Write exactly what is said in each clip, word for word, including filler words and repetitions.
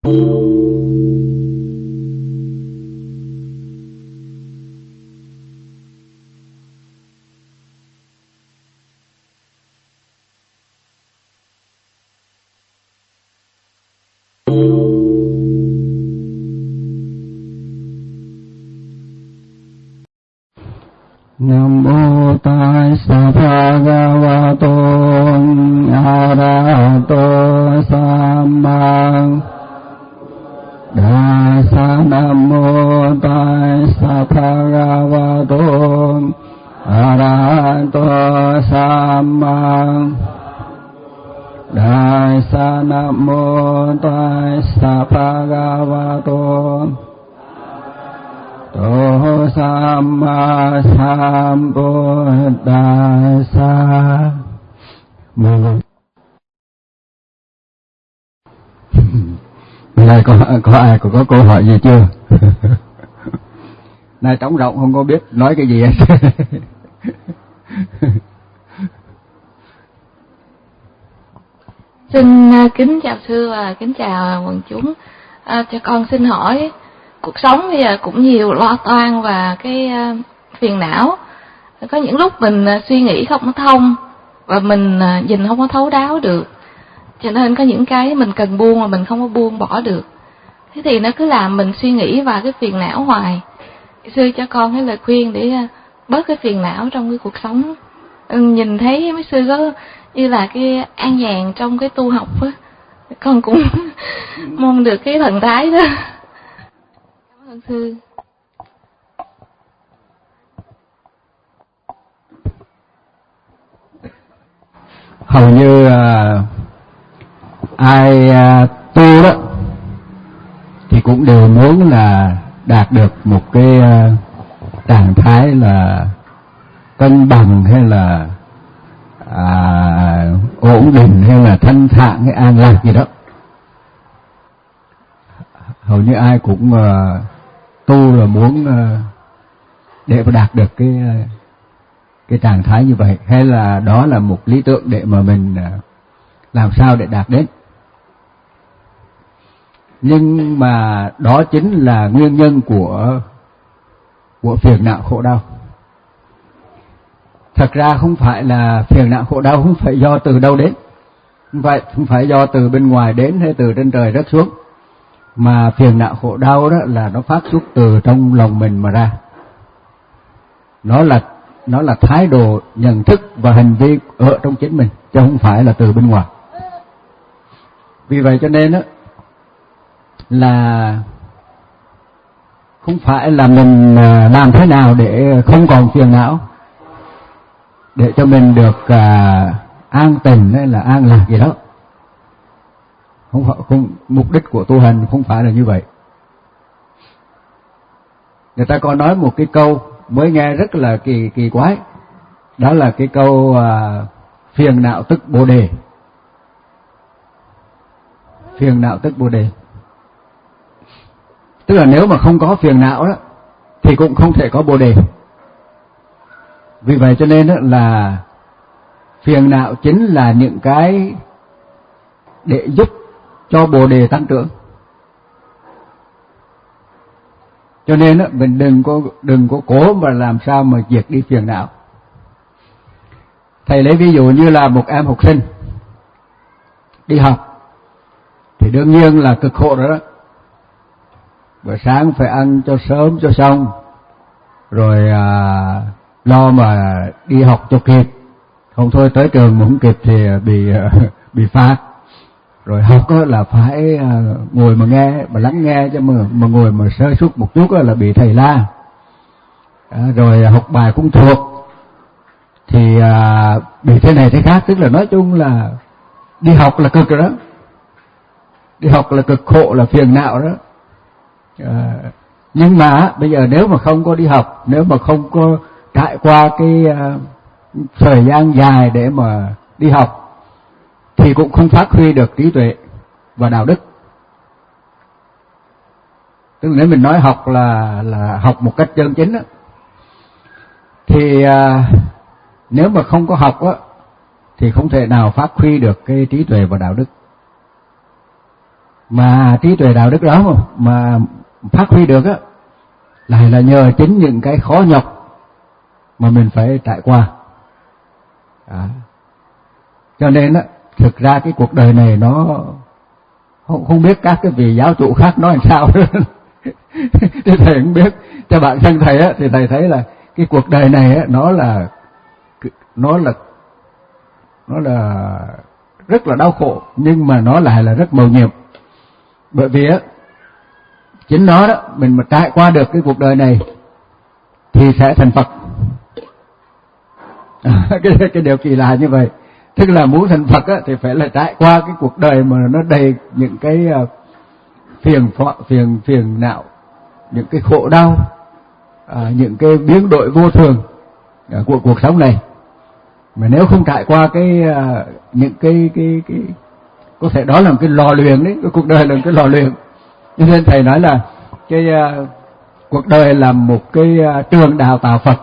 Nam mô Tassa Bhagavato Arahato Samma Dasa. Nam mô Tassa Bhagavato Arahato Samma Dasa. Nam mô Tassa Bhagavato Tô Samma Sambuddhassa. Mừng. Này có có ai có, có câu hỏi gì chưa? Này trống rỗng không có biết nói cái gì hết. Xin kính chào sư và kính chào quần chúng. À, cho con xin hỏi, cuộc sống bây giờ cũng nhiều lo toan và cái uh, phiền não. Có những lúc mình uh, suy nghĩ không có thông và mình uh, nhìn không có thấu đáo được, cho nên có những cái mình cần buông mà mình không có buông bỏ được. Thế thì nó cứ làm mình suy nghĩ và cái phiền não hoài. Sư cho con cái lời khuyên để uh, bớt cái phiền não trong cái cuộc sống. Ừ, nhìn thấy mấy sư có như là cái an nhàn trong cái tu học á, con cũng mong được cái thần thái đó. Cảm ơn sư. Hầu như uh, ai uh, tu đó thì cũng đều muốn là đạt được một cái uh, trạng thái là cân bằng hay là à, ổn định hay là thanh thản hay an lạc gì đó. Hầu như ai cũng uh, tu là muốn uh, để mà đạt được cái uh, cái trạng thái như vậy, hay là đó là một lý tưởng để mà mình uh, làm sao để đạt đến. Nhưng mà đó chính là nguyên nhân của của phiền não khổ đau. Thật ra không phải là phiền não khổ đau không phải do từ đâu đến, không phải không phải do từ bên ngoài đến hay từ trên trời rớt xuống, mà phiền não khổ đau đó là nó phát xuất từ trong lòng mình mà ra. Nó là nó là thái độ nhận thức và hành vi ở trong chính mình, chứ không phải là từ bên ngoài. Vì vậy cho nên đó là không phải là mình làm thế nào để không còn phiền não, để cho mình được à, an tình hay là an lạc gì đó. Không phải, không, mục đích của tu hành không phải là như vậy. Người ta có nói một cái câu mới nghe rất là kỳ kỳ quái, đó là cái câu à, phiền não tức bồ đề. Phiền não tức bồ đề, tức là nếu mà không có phiền não đó thì cũng không thể có bồ đề. Vì vậy cho nên đó là phiền não chính là những cái để giúp cho bồ đề tăng trưởng. Cho nên đó, mình đừng có đừng có cố mà làm sao mà diệt đi phiền não. Thầy lấy ví dụ như là một em học sinh đi học thì đương nhiên là cực khổ rồi đó. Buổi sáng phải ăn cho sớm cho xong, rồi à, lo mà đi học cho kịp, không thôi tới trường mà không kịp thì bị bị phạt. Rồi học là phải ngồi mà nghe, mà lắng nghe, chứ mà, mà ngồi mà sơ suất một chút là bị thầy la. À, rồi học bài cũng thuộc thì à, bị thế này thế khác, tức là nói chung là đi học là cực rồi đó. Đi học là cực khổ, là phiền não đó. À, nhưng mà bây giờ nếu mà không có đi học, nếu mà không có trải qua cái uh, thời gian dài để mà đi học thì cũng không phát huy được trí tuệ và đạo đức. Tức là nếu mình nói học là là học một cách chân chính đó, thì uh, nếu mà không có học á thì không thể nào phát huy được cái trí tuệ và đạo đức. Mà trí tuệ đạo đức đó mà, mà phát huy được á, lại là nhờ chính những cái khó nhọc mà mình phải trải qua. À. Cho nên á, thực ra cái cuộc đời này nó không, không biết các cái vị giáo chủ khác nói làm sao. Thì thầy cũng biết, cho bạn thân thầy á, thì thầy thấy là cái cuộc đời này á, nó là nó là nó là rất là đau khổ, nhưng mà nó lại là rất mầu nhiệm. Bởi vì á, chính nó đó, mình mà trải qua được cái cuộc đời này thì sẽ thành Phật. À, cái cái điều kỳ lạ như vậy. Tức là muốn thành Phật á, thì phải là trải qua cái cuộc đời mà nó đầy những cái uh, phiền phiền phiền não, những cái khổ đau, uh, những cái biến đổi vô thường uh, của cuộc sống này. Mà nếu không trải qua cái uh, những cái cái cái có thể đó là một cái lò luyện đấy, cái cuộc đời là một cái lò luyện. Cho nên thầy nói là cái uh, cuộc đời là một cái uh, trường đào tạo Phật.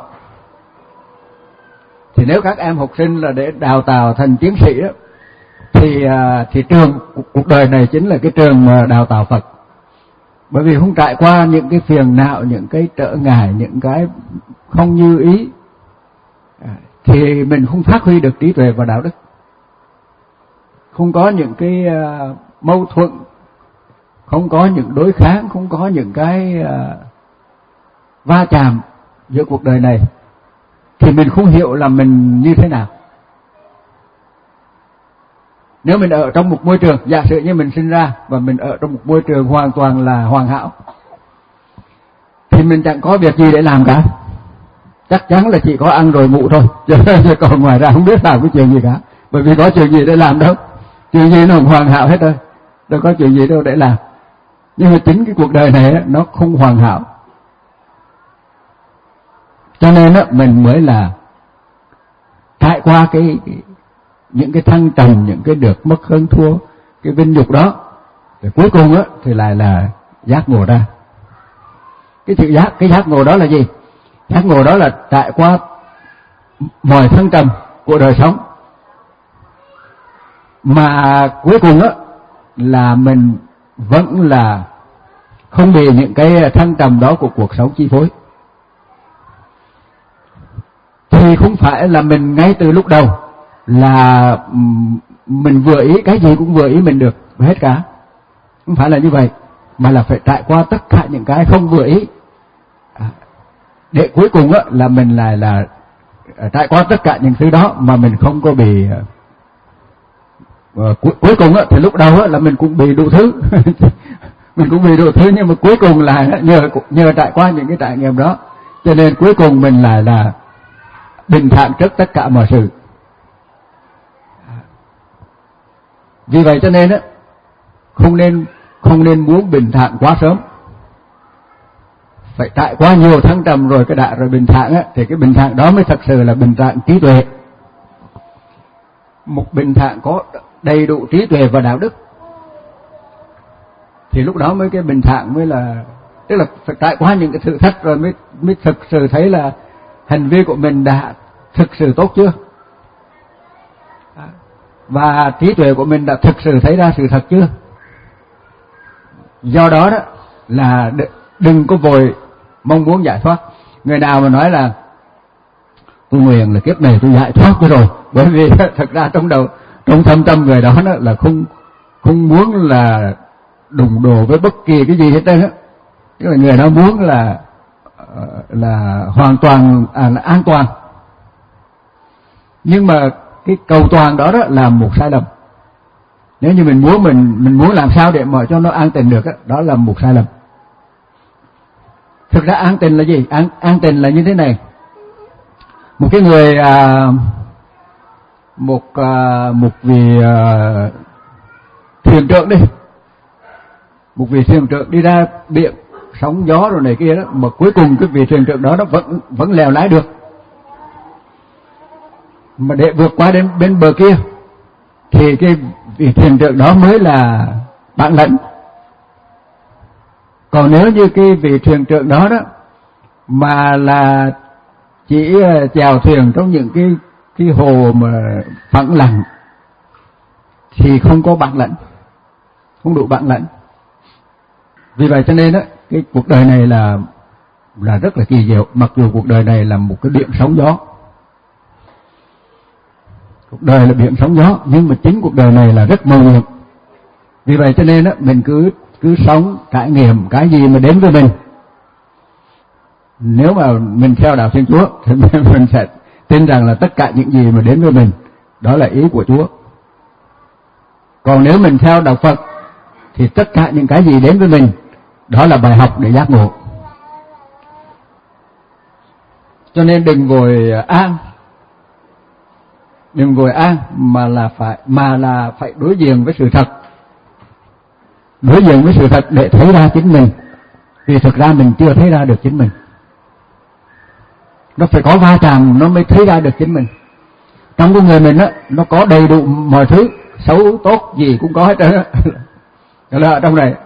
Thì nếu các em học sinh là để đào tạo thành tiến sĩ đó, thì thì trường cuộc đời này chính là cái trường mà đào tạo Phật. Bởi vì không trải qua những cái phiền não, những cái trở ngại, những cái không như ý, thì mình không phát huy được trí tuệ và đạo đức. Không có những cái uh, mâu thuẫn, không có những đối kháng, không có những cái uh, va chạm giữa cuộc đời này, thì mình không hiểu là mình như thế nào. Nếu mình ở trong một môi trường, giả sử như mình sinh ra và mình ở trong một môi trường hoàn toàn là hoàn hảo, thì mình chẳng có việc gì để làm cả. Chắc chắn là chỉ có ăn rồi ngủ thôi, chứ còn ngoài ra không biết làm cái chuyện gì cả. Bởi vì có chuyện gì để làm đâu, chuyện gì nó hoàn hảo hết rồi, đâu có chuyện gì đâu để làm. Nhưng mà chính cái cuộc đời này nó không hoàn hảo, cho nên á, mình mới là trải qua cái, cái những cái thăng trầm, những cái được mất hơn thua, cái vinh nhục đó, rồi cuối cùng á thì lại là giác ngộ ra. Cái sự giác, cái giác ngộ đó là gì? Giác ngộ đó là trải qua mọi thăng trầm của đời sống, mà cuối cùng á là mình vẫn là không bị những cái thăng trầm đó của cuộc sống chi phối. Thì không phải là mình ngay từ lúc đầu là mình vừa ý, cái gì cũng vừa ý mình được hết cả. Không phải là như vậy, mà là phải trải qua tất cả những cái không vừa ý, để cuối cùng á, là mình lại là, là trải qua tất cả những thứ đó mà mình không có bị uh, cuối, cuối cùng á, thì lúc đầu á, là mình cũng bị đủ thứ. Mình cũng bị đủ thứ, nhưng mà cuối cùng là nhờ, nhờ trải qua những cái trải nghiệm đó, cho nên cuối cùng mình lại là bình thản trước tất cả mọi sự. Vì vậy cho nên á, không nên không nên muốn bình thản quá sớm, phải trải qua nhiều thăng trầm rồi cái đã rồi bình thản á, thì cái bình thản đó mới thật sự là bình thản trí tuệ. Một bình thản có đầy đủ trí tuệ và đạo đức, thì lúc đó mới cái bình thản mới là, tức là phải trải qua những cái thử thách rồi mới mới thực sự thấy là hành vi của mình đã thực sự tốt chưa, và trí tuệ của mình đã thực sự thấy ra sự thật chưa. Do đó đó là đừng có vội mong muốn giải thoát. Người nào mà nói là tôi nguyện là kiếp này tôi giải thoát cho rồi, bởi vì thật ra trong đầu, trong thâm tâm người đó, đó là không không muốn là đụng đồ với bất kỳ cái gì hết trơn á. Tức là người đó muốn là là hoàn toàn à, là an toàn. Nhưng mà cái cầu toàn đó, đó là một sai lầm. Nếu như mình muốn mình mình muốn làm sao để mà cho nó an tịnh được đó, đó là một sai lầm. Thực ra an tịnh là gì? An an tịnh là như thế này. Một cái người à, một à, một vị à, thuyền trưởng đi, một vị thuyền trưởng đi ra biển sóng gió rồi này kia đó, mà cuối cùng cái vị thuyền trưởng đó nó vẫn vẫn lèo lái được. Mà để vượt qua đến bên bờ kia thì cái vị thuyền trưởng đó mới là bản lĩnh. Còn nếu như cái vị thuyền trưởng đó đó mà là chỉ chèo thuyền trong những cái cái hồ mà phẳng lặng thì không có bản lĩnh, không đủ bản lĩnh. Vì vậy cho nên á, cái cuộc đời này là là rất là kỳ diệu, mặc dù cuộc đời này là một cái biển sóng gió. Cuộc đời là biển sóng gió, nhưng mà chính cuộc đời này là rất màu nhiệm. Vì vậy cho nên á, mình cứ cứ sống trải nghiệm cái gì mà đến với mình. Nếu mà mình theo đạo Thiên Chúa thì mình sẽ tin rằng là tất cả những gì mà đến với mình đó là ý của Chúa. Còn nếu mình theo đạo Phật thì tất cả những cái gì đến với mình đó là bài học để giác ngộ. Cho nên đừng vội an, đừng vội an mà là phải mà là phải đối diện với sự thật. Đối diện với sự thật để thấy ra chính mình. Vì thực ra mình chưa thấy ra được chính mình. Nó phải có va chạm nó mới thấy ra được chính mình. Trong con người mình á, nó có đầy đủ mọi thứ, xấu tốt gì cũng có hết trơn á. Đó là ở trong này.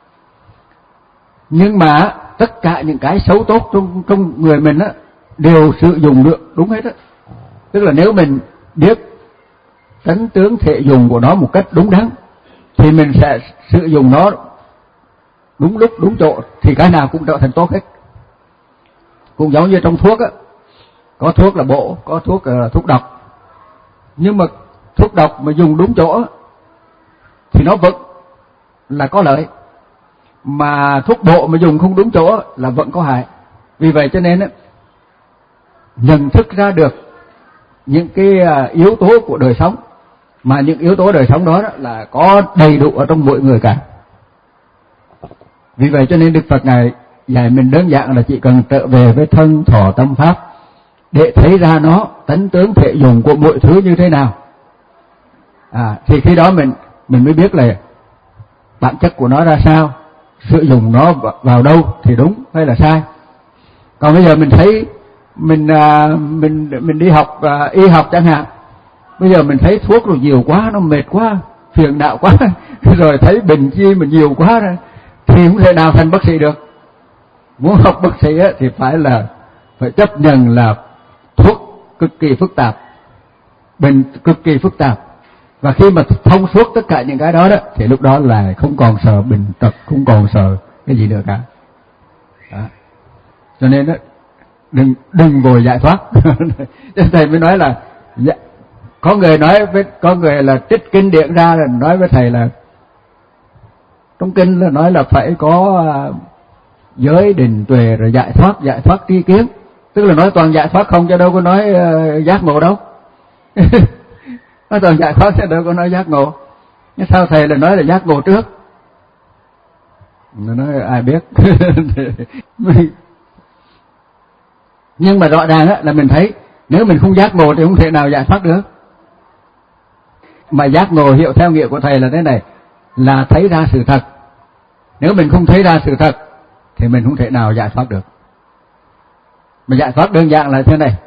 Nhưng mà tất cả những cái xấu tốt trong trong người mình á đều sử dụng được đúng hết á. Tức là nếu mình biết tánh tướng thể dùng của nó một cách đúng đắn thì mình sẽ sử dụng nó đúng lúc đúng chỗ thì cái nào cũng trở thành tốt hết. Cũng giống như trong thuốc á, có thuốc là bổ, có thuốc là thuốc độc. Nhưng mà thuốc độc mà dùng đúng chỗ thì nó vẫn là có lợi, mà thuốc bổ mà dùng không đúng chỗ là vẫn có hại. Vì vậy cho nên á, nhận thức ra được những cái yếu tố của đời sống, mà những yếu tố đời sống đó, đó là có đầy đủ ở trong mỗi người cả. Vì vậy cho nên Đức Phật Ngài dạy mình đơn giản là chỉ cần trở về với thân thọ tâm pháp để thấy ra nó tánh tướng thể dùng của mọi thứ như thế nào. À, thì khi đó mình mình mới biết là bản chất của nó ra sao, sử dụng nó vào đâu thì đúng hay là sai. Còn bây giờ mình thấy mình à, mình mình đi học à, y học chẳng hạn, bây giờ mình thấy thuốc rồi nhiều quá, nó mệt quá, phiền não quá, rồi thấy bệnh chi mà nhiều quá rồi, thì không thể nào thành bác sĩ được. Muốn học bác sĩ á, thì phải là phải chấp nhận là thuốc cực kỳ phức tạp, bệnh cực kỳ phức tạp. Và khi mà thông suốt tất cả những cái đó đó thì lúc đó là không còn sợ bệnh tật, không còn sợ cái gì nữa cả. Đó. Cho nên đó, đừng đừng vội giải thoát. Cho thầy mới nói là có người nói với có người là trích kinh điển ra rồi nói với thầy là trong kinh là nói là phải có giới định tuệ rồi giải thoát, giải thoát tri kiến. Tức là nói toàn giải thoát không, chứ đâu có nói uh, giác ngộ đâu. Nói toàn giải thoát chứ đâu có nói giác ngộ. Nhưng sao thầy là nói là giác ngộ trước? Nó nói ai biết. Nhưng mà rõ ràng á, là mình thấy nếu mình không giác ngộ thì không thể nào giải thoát được. Mà giác ngộ hiểu theo nghĩa của thầy là thế này, là thấy ra sự thật. Nếu mình không thấy ra sự thật thì mình không thể nào giải thoát được. Mà giải thoát đơn giản là thế này.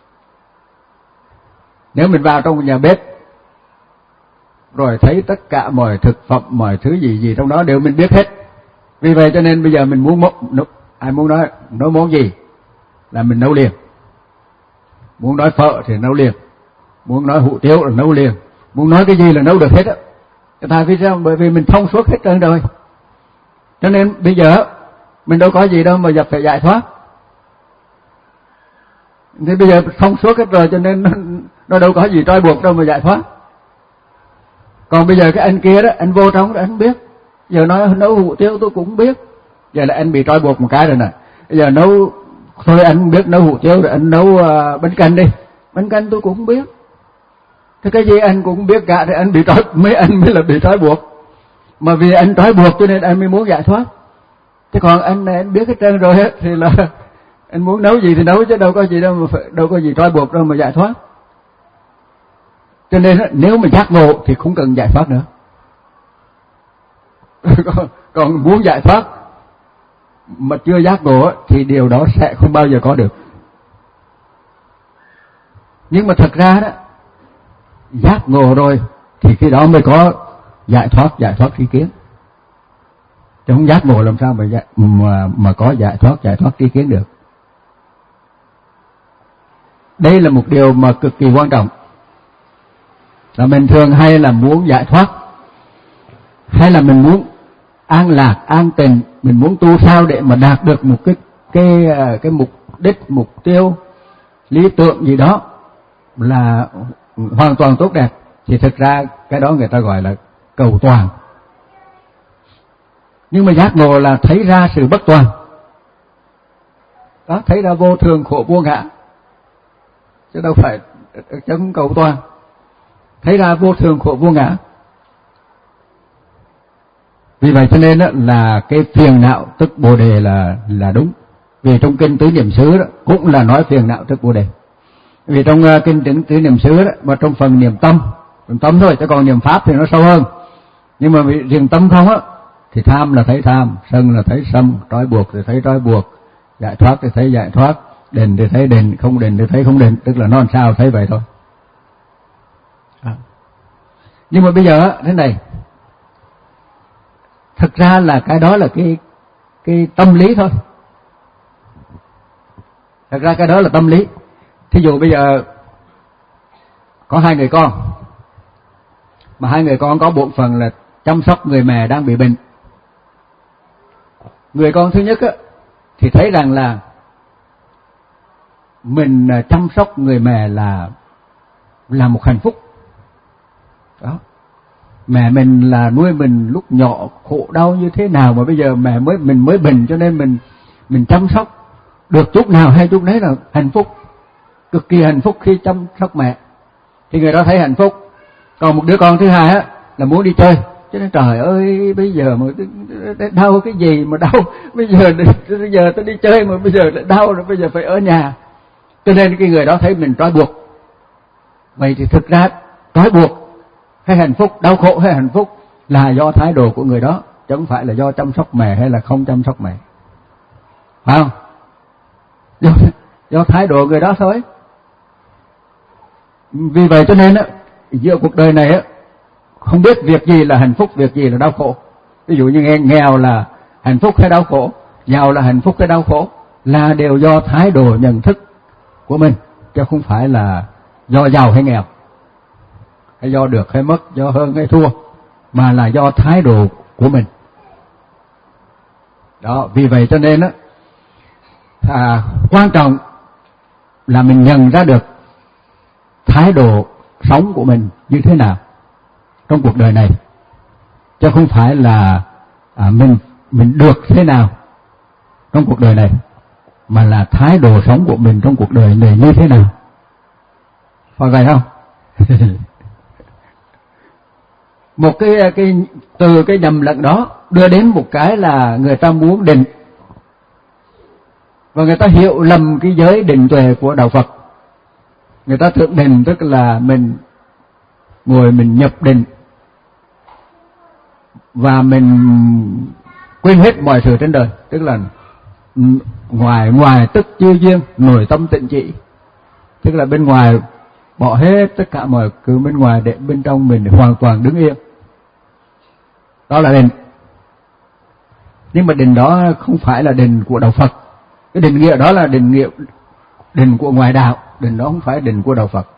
Nếu mình vào trong một nhà bếp rồi thấy tất cả mọi thực phẩm, mọi thứ gì gì trong đó đều mình biết hết. Vì vậy cho nên bây giờ mình muốn nấu, ai muốn nói nấu món gì là mình nấu liền. Muốn nói phở thì nấu liền, muốn nói hủ tiếu là nấu liền, muốn nói cái gì là nấu được hết á. Tại vì sao? Bởi vì mình thông suốt hết trơn rồi. Cho nên bây giờ mình đâu có gì đâu mà phải giải thoát. Thế bây giờ thông suốt hết rồi cho nên nó, nó đâu có gì trói buộc đâu mà giải thoát. Còn bây giờ cái anh kia đó, anh vô trong đó anh biết. Giờ nói nấu hủ tiếu tôi cũng biết. Giờ là anh bị trói buộc một cái rồi nè. Bây giờ nấu, thôi anh biết nấu hủ tiếu rồi anh nấu uh, bánh canh đi. Bánh canh tôi cũng biết. Thế cái gì anh cũng biết cả thì anh bị trói, mấy anh mới là bị trói buộc. Mà vì anh trói buộc cho nên anh mới muốn giải thoát. Thế còn anh này anh biết hết trơn rồi hết thì là anh muốn nấu gì thì nấu, chứ đâu có gì đâu mà phải, đâu có gì trói buộc đâu mà giải thoát. Cho nên nếu mà giác ngộ thì không cần giải thoát nữa. còn, còn muốn giải thoát mà chưa giác ngộ thì điều đó sẽ không bao giờ có được. Nhưng mà thật ra đó, giác ngộ rồi thì khi đó mới có giải thoát, giải thoát tri kiến. Chứ không giác ngộ làm sao mà mà mà có giải thoát, giải thoát tri kiến được. Đây là một điều mà cực kỳ quan trọng. Là mình thường hay là muốn giải thoát, hay là mình muốn an lạc, an tịnh, mình muốn tu sao để mà đạt được một cái cái cái mục đích, mục tiêu, lý tưởng gì đó là hoàn toàn tốt đẹp, thì thực ra cái đó người ta gọi là cầu toàn. Nhưng mà giác ngộ là thấy ra sự bất toàn, đó, thấy ra vô thường khổ vô ngã, chứ đâu phải chống cầu toàn. Thấy ra vô thường khổ vô ngã. Vì vậy cho nên là cái phiền não tức Bồ đề là là đúng. Vì trong kinh Tứ Niệm xứ đó cũng là nói phiền não tức Bồ đề. Vì trong uh, kinh Tứ, Tứ Niệm xứ đó, mà trong phần niệm tâm, niệm tâm thôi, chứ còn niệm pháp thì nó sâu hơn. Nhưng mà riêng tâm không á, thì tham là thấy tham, sân là thấy sân, trói buộc thì thấy trói buộc, giải thoát thì thấy giải thoát, định thì thấy định, không định thì thấy không định, tức là nó làm sao thấy vậy thôi. À. Nhưng mà bây giờ thế này, thực ra là cái đó là cái cái tâm lý thôi. Thật ra cái đó là tâm lý. Thí dụ bây giờ có hai người con, mà hai người con có bổn phận là chăm sóc người mẹ đang bị bệnh. Người con thứ nhất á, thì thấy rằng là mình chăm sóc người mẹ là là một hạnh phúc. Đó. Mẹ mình là nuôi mình lúc nhỏ khổ đau như thế nào mà bây giờ mẹ mới mình mới bệnh, cho nên mình mình chăm sóc được chút nào hay chút đấy là hạnh phúc, cực kỳ hạnh phúc khi chăm sóc mẹ, thì người đó thấy hạnh phúc. Còn một đứa con thứ hai á là muốn đi chơi, cho nên trời ơi bây giờ mà đau cái gì mà đau, bây giờ bây giờ tôi đi chơi mà bây giờ lại đau rồi, bây giờ phải ở nhà, cho nên cái người đó thấy mình trói buộc. Vậy thì thực ra trói buộc hay hạnh phúc, đau khổ hay hạnh phúc là do thái độ của người đó, chứ không phải là do chăm sóc mẹ hay là không chăm sóc mẹ, phải không? Do, do thái độ người đó thôi. Vì vậy cho nên á, giữa cuộc đời này á, không biết việc gì là hạnh phúc, việc gì là đau khổ. Ví dụ như nghe nghèo là hạnh phúc hay đau khổ, giàu là hạnh phúc hay đau khổ, là đều do thái độ nhận thức của mình, chứ không phải là do giàu hay nghèo, hay do được hay mất, do hơn hay thua, mà là do thái độ của mình. Đó, vì vậy cho nên á, à, quan trọng là mình nhận ra được thái độ sống của mình như thế nào trong cuộc đời này, chứ không phải là à, mình mình được thế nào trong cuộc đời này, mà là thái độ sống của mình trong cuộc đời này như thế nào. Phải vậy không? Một cái cái từ cái nhầm lẫn đó đưa đến một cái là người ta muốn định, và người ta hiểu lầm cái giới định tuệ của đạo Phật. Người ta tưởng định tức là mình ngồi mình nhập định và mình quên hết mọi sự trên đời, tức là ngoài ngoài tức chư duyên, nội tâm tịnh trị, tức là bên ngoài bỏ hết tất cả mọi thứ bên ngoài để bên trong mình hoàn toàn đứng yên. Đó là định. Nhưng mà định đó không phải là định của đạo Phật. Cái định nghĩa đó là định nghĩa định của ngoại đạo, định đó không phải định của đạo Phật.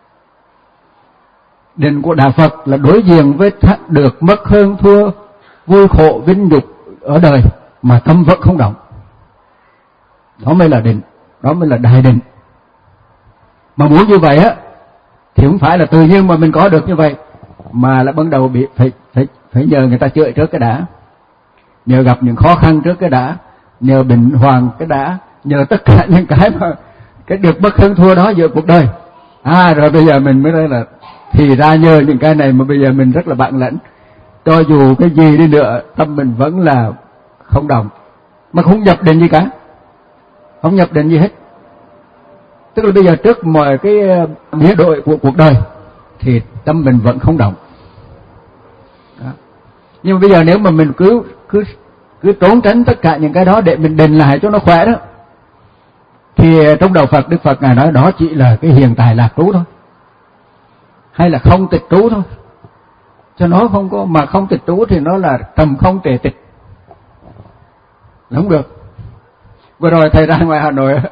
Định của đạo Phật là đối diện với được mất hơn thua, vui khổ vinh nhục ở đời mà tâm vẫn không động. Đó mới là định, đó mới là đại định. Mà muốn như vậy á thì không phải là tự nhiên mà mình có được như vậy, mà là ban đầu bị phải phải phải nhờ người ta chữa trước cái đã, nhờ gặp những khó khăn trước cái đã, nhờ bệnh hoạn cái đã, nhờ tất cả những cái mà cái được bất hơn thua đó giữa cuộc đời. À rồi bây giờ mình mới nói là thì ra nhờ những cái này mà bây giờ mình rất là bản lãnh, cho dù cái gì đi nữa tâm mình vẫn là không động, mà không nhập định gì cả, không nhập định gì hết. Tức là bây giờ trước mọi cái biến đổi của cuộc đời thì tâm mình vẫn không động. Đó. Nhưng mà bây giờ nếu mà mình cứ cứ cứ trốn tránh tất cả những cái đó để mình định lại cho nó khỏe đó, thì trong đạo Phật, Đức Phật ngài nói đó chỉ là cái hiện tại lạc trú thôi, hay là không tịch trú thôi. Cho nó không có, mà không tịch trú thì nó là trầm không tề tịch, không được. Vừa rồi thầy ra ngoài Hà Nội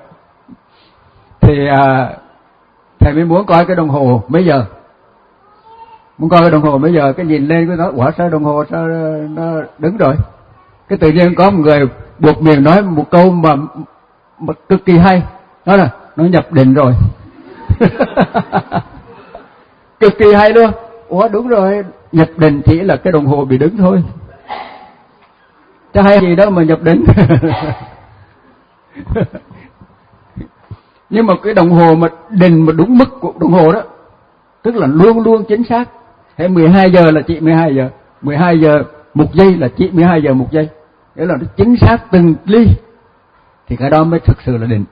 thì à, thầy mới muốn coi cái đồng hồ mấy giờ, Muốn coi cái đồng hồ bây giờ cái nhìn lên cái nói quả sao đồng hồ sao nó đứng rồi. Cái tự nhiên có một người buộc miệng nói một câu mà, mà cực kỳ hay, đó là nó nhập định rồi. Cực kỳ hay luôn. Ủa đúng rồi, nhập định chỉ là cái đồng hồ bị đứng thôi, chứ hay gì đâu mà nhập định. Nhưng mà cái đồng hồ mà định mà đúng mức của đồng hồ đó, tức là luôn luôn chính xác. Thế mười hai giờ là chỉ mười hai giờ, mười hai giờ một giây là chỉ mười hai giờ một giây, nghĩa là nó chính xác từng ly, thì cái đó mới thực sự là định.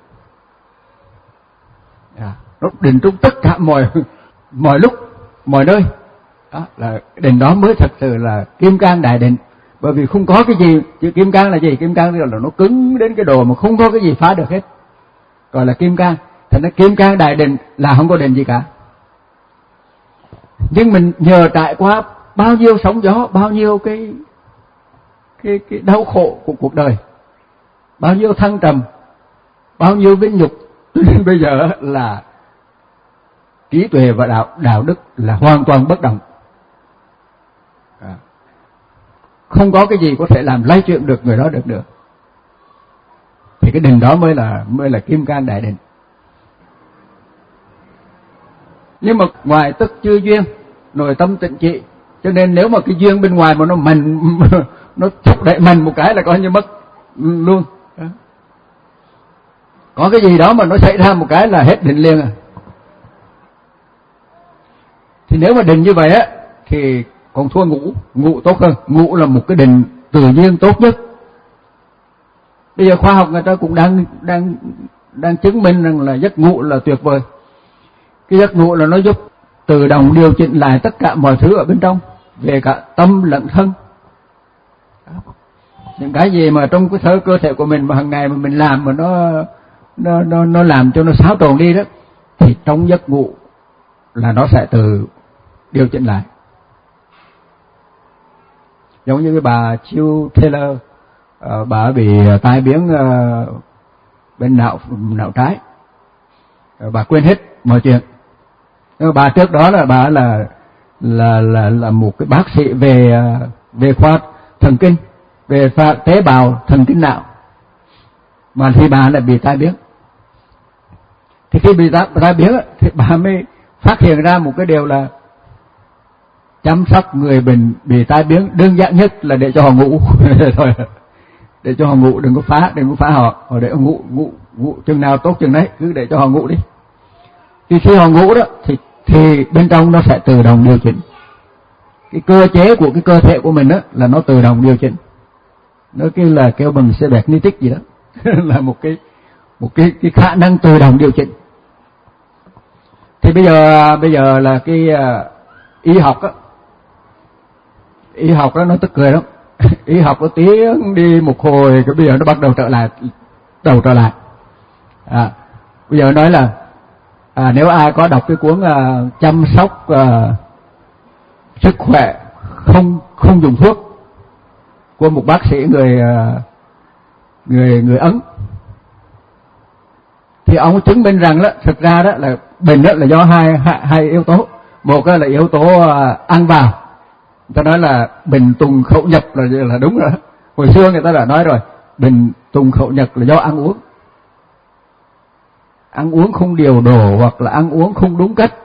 À, nó định trong tất cả mọi mọi lúc, mọi nơi. Đó là định đó mới thật sự là kim cang đại định. Bởi vì không có cái gì, chứ kim cang là gì? Kim cang là nó cứng đến cái độ mà không có cái gì phá được hết, gọi là kim cang. Thành ra kim cang đại định là không có định gì cả. Nhưng mình nhờ trải qua bao nhiêu sóng gió, bao nhiêu cái cái cái đau khổ của cuộc đời, bao nhiêu thăng trầm, bao nhiêu vinh nhục, cho nên bây giờ là trí tuệ và đạo đạo đức là hoàn toàn bất động. À, không có cái gì có thể làm lay chuyển được người đó được nữa. Thì cái định đó mới là mới là kim cang đại định. Nhưng mà ngoài tức chư duyên, nội tâm tịnh trị, cho nên nếu mà cái duyên bên ngoài mà nó mạnh, nó thúc đẩy mạnh một cái là coi như mất luôn. Đó. Có cái gì đó mà nó xảy ra một cái là hết định liền à. Thì nếu mà định như vậy á thì còn thua ngủ. Ngủ tốt hơn. Ngủ là một cái định tự nhiên tốt nhất. Bây giờ khoa học người ta cũng đang đang đang chứng minh rằng là giấc ngủ là tuyệt vời. Cái giấc ngủ là nó giúp tự động điều chỉnh lại tất cả mọi thứ ở bên trong, về cả tâm lẫn thân. Những cái gì mà trong cái thớ cơ thể của mình mà hàng ngày mà mình làm mà nó nó nó nó làm cho nó xáo trộn đi đó, thì trong giấc ngủ là nó sẽ tự điều chỉnh lại. Giống như cái bà Jill Taylor, uh, bà bị tai biến uh, bên não não trái, uh, bà quên hết mọi chuyện. Nhưng mà bà trước đó là bà là là là là một cái bác sĩ về về khoa thần kinh, về khoa tế bào thần kinh não, mà thì bà lại bị tai biến. Thì khi bị tai, tai biến thì bà mới phát hiện ra một cái điều là chăm sóc người bệnh bị tai biến đơn giản nhất là để cho họ ngủ thôi, để cho họ ngủ, đừng có phá đừng có phá họ, họ để họ ngủ ngủ ngủ chừng nào tốt chừng đấy, cứ để cho họ ngủ đi. Thì khi họ ngủ đó thì thì bên trong nó sẽ tự động điều chỉnh. Cái cơ chế của cái cơ thể của mình đó là nó tự động điều chỉnh. Nó kêu là kêu bằng cybernetic gì đó. Là một cái một cái cái khả năng tự động điều chỉnh. Thì bây giờ bây giờ là cái uh, y học á, y học đó nó tức cười lắm. Y học nó tiến đi một hồi, cái bây giờ nó bắt đầu trở lại, đầu trở lại. À, bây giờ nói là à, nếu ai có đọc cái cuốn à, chăm sóc à, sức khỏe không không dùng thuốc của một bác sĩ người à, người người Ấn, thì ông chứng minh rằng đó thực ra đó là bệnh đó là do hai hai, hai yếu tố. Một là yếu tố à, ăn vào, người ta nói là bệnh tùng khẩu nhập là là đúng rồi. Hồi xưa người ta đã nói rồi, bệnh tùng khẩu nhập là do ăn uống. Ăn uống không điều độ hoặc là ăn uống không đúng cách.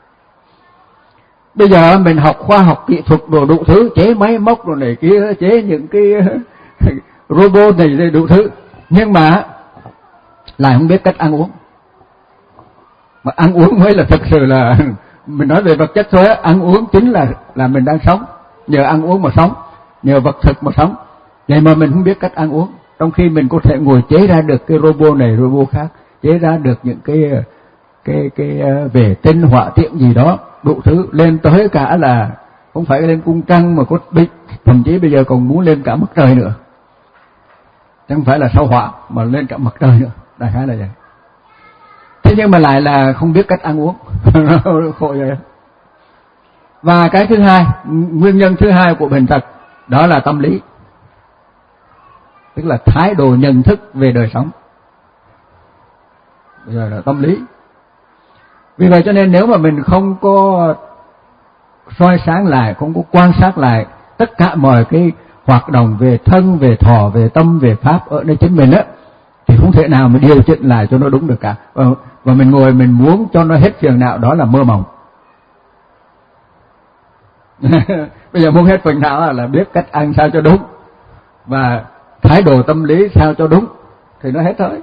Bây giờ mình học khoa học kỹ thuật đồ đủ thứ, chế máy móc rồi này kia, chế những cái robot này đủ thứ, nhưng mà lại không biết cách ăn uống. Mà ăn uống mới là thực sự là mình nói về vật chất thôi á, ăn uống chính là là mình đang sống, nhờ ăn uống mà sống, nhờ vật thực mà sống. Vậy mà mình không biết cách ăn uống, trong khi mình có thể ngồi chế ra được cái robot này robot khác, chế ra được những cái cái cái về tinh hỏa tiện gì đó đủ thứ, lên tới cả là không phải lên cung trăng mà có bị, thậm chí bây giờ còn muốn lên cả mặt trời nữa, chẳng phải là sao hỏa mà lên cả mặt trời nữa, đại khái là vậy. Thế nhưng mà lại là không biết cách ăn uống. Khổ vậy. Và cái thứ hai, nguyên nhân thứ hai của bệnh tật đó là tâm lý, tức là thái độ nhận thức về đời sống. Bây giờ là tâm lý. Vì vậy cho nên nếu mà mình không có soi sáng lại, không có quan sát lại tất cả mọi cái hoạt động về thân, về thọ, về tâm, về pháp ở nơi chính mình á, thì không thể nào mà điều chỉnh lại cho nó đúng được cả. Và, và mình ngồi mình muốn cho nó hết phiền não, đó là mơ mộng. Bây giờ muốn hết phiền não là, là biết cách ăn sao cho đúng và thái độ tâm lý sao cho đúng thì nó hết thôi.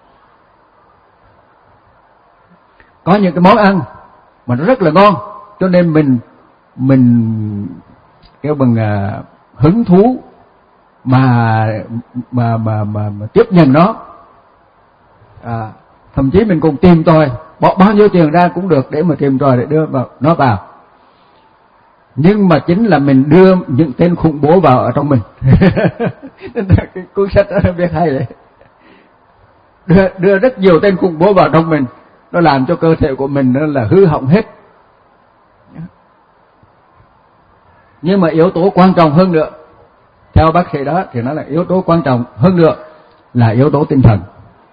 Có những cái món ăn mà nó rất là ngon, cho nên mình mình kêu bằng uh, hứng thú mà mà mà mà, mà tiếp nhận nó. À, thậm chí mình cũng tìm tòi, bỏ bao nhiêu tiền ra cũng được để mà tìm tòi để đưa vào nó vào. Nhưng mà chính là mình đưa những tên khủng bố vào ở trong mình. Nên là cái cuốn sách đó biết hay đấy. Đưa, đưa rất nhiều tên khủng bố vào trong mình, nó làm cho cơ thể của mình nó là hư hỏng hết. Nhưng mà yếu tố quan trọng hơn nữa, theo bác sĩ đó thì nó là yếu tố quan trọng hơn nữa là yếu tố tinh thần.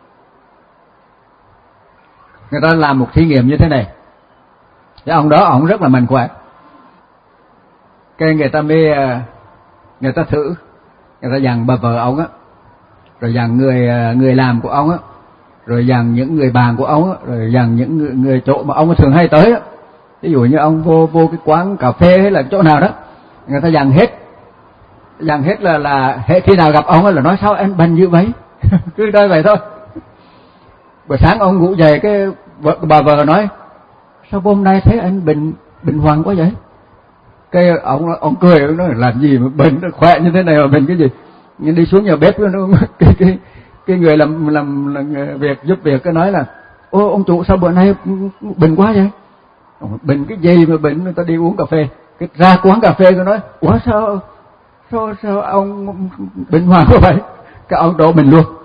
Người ta làm một thí nghiệm như thế này. Cái ông đó, ông rất là mạnh khỏe. Cái người ta mới, người ta thử, người ta dặn bà vợ ông á, rồi dặn người người làm của ông á, rồi dặn những người bạn của ông á, rồi dặn những người, người chỗ mà ông thường hay tới á. Ví dụ như ông vô vô cái quán cà phê hay là chỗ nào đó, người ta dặn hết, dặn hết là là hệ khi nào gặp ông ấy là nói sao em bệnh như vậy, cứ nói vậy thôi. Buổi sáng ông ngủ dậy cái vợ, bà vợ nói sao hôm nay thấy anh bệnh bệnh hoang quá vậy? Cái ông ông cười, ông nói làm gì mà bệnh khỏe như thế này mà bệnh cái gì? Nhưng đi xuống nhà bếp nó cái cái cái người làm làm, làm việc giúp việc cái nói là ô ông chủ sao bữa nay bệnh quá vậy? Bệnh cái gì mà bệnh, người ta đi uống cà phê, cái ra quán cà phê tôi nói ủa sao sao sao ông bệnh hoang quá vậy? Cái ông đổ mình luôn.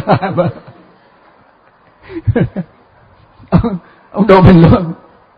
ông, ông đổ mình luôn.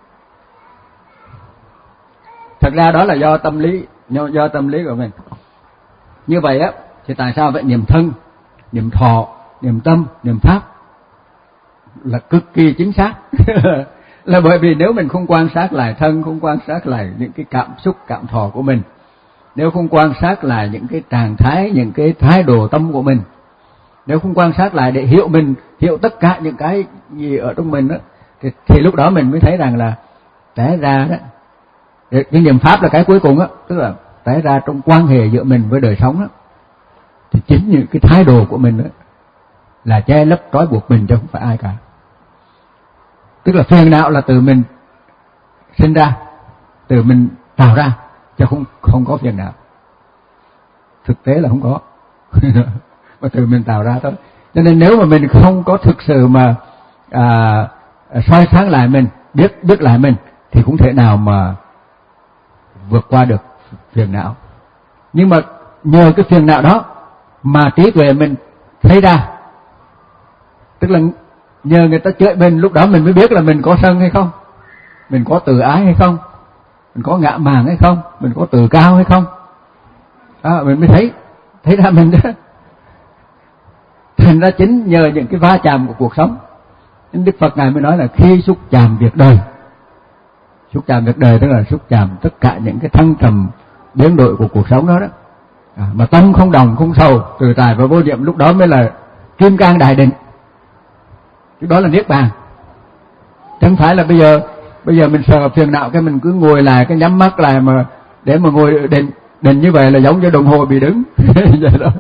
Thật ra đó là do tâm lý, do, do tâm lý của mình. Như vậy á, thì tại sao vậy? Niệm thân, niệm thọ, niệm tâm, niệm pháp là cực kỳ chính xác. Là bởi vì nếu mình không quan sát lại thân, không quan sát lại những cái cảm xúc, cảm thọ của mình, nếu không quan sát lại những cái trạng thái, những cái thái độ tâm của mình, nếu không quan sát lại để hiểu mình, hiểu tất cả những cái gì ở trong mình đó, thì, thì lúc đó mình mới thấy rằng là té ra đó, cái niệm pháp là cái cuối cùng á, tức là té ra trong quan hệ giữa mình với đời sống á, thì chính những cái thái độ của mình đó là che lấp trói buộc mình chứ không phải ai cả. Tức là phiền não là từ mình sinh ra, từ mình tạo ra, chứ không không có phiền não. Thực tế là không có. Mà từ mình tạo ra thôi. Cho nên nếu mà mình không có thực sự mà à, soi sáng lại mình, biết biết lại mình, thì cũng thể nào mà vượt qua được phiền não. Nhưng mà nhờ cái phiền não đó mà trí tuệ mình thấy ra, tức là nhờ người ta chửi mình, lúc đó mình mới biết là mình có sân hay không, mình có tự ái hay không, mình có ngã mạn hay không, mình có tự cao hay không. Đó, mình mới thấy thấy ra mình đó. Thành ra chính nhờ những cái va chạm của cuộc sống, Đức Phật Ngài mới nói là khi xúc chạm việc đời, xúc chạm việc đời tức là xúc chạm tất cả những cái thăng trầm biến đổi của cuộc sống đó đó. À, mà tâm không đồng, không sầu, từ tại và vô niệm, lúc đó mới là kim cang đại định. Lúc đó là niết bàn. Chẳng phải là bây giờ bây giờ mình sợ phiền não cái mình cứ ngồi lại, cái nhắm mắt lại mà để mà ngồi định định như vậy là giống như đồng hồ bị đứng. Vậy đó.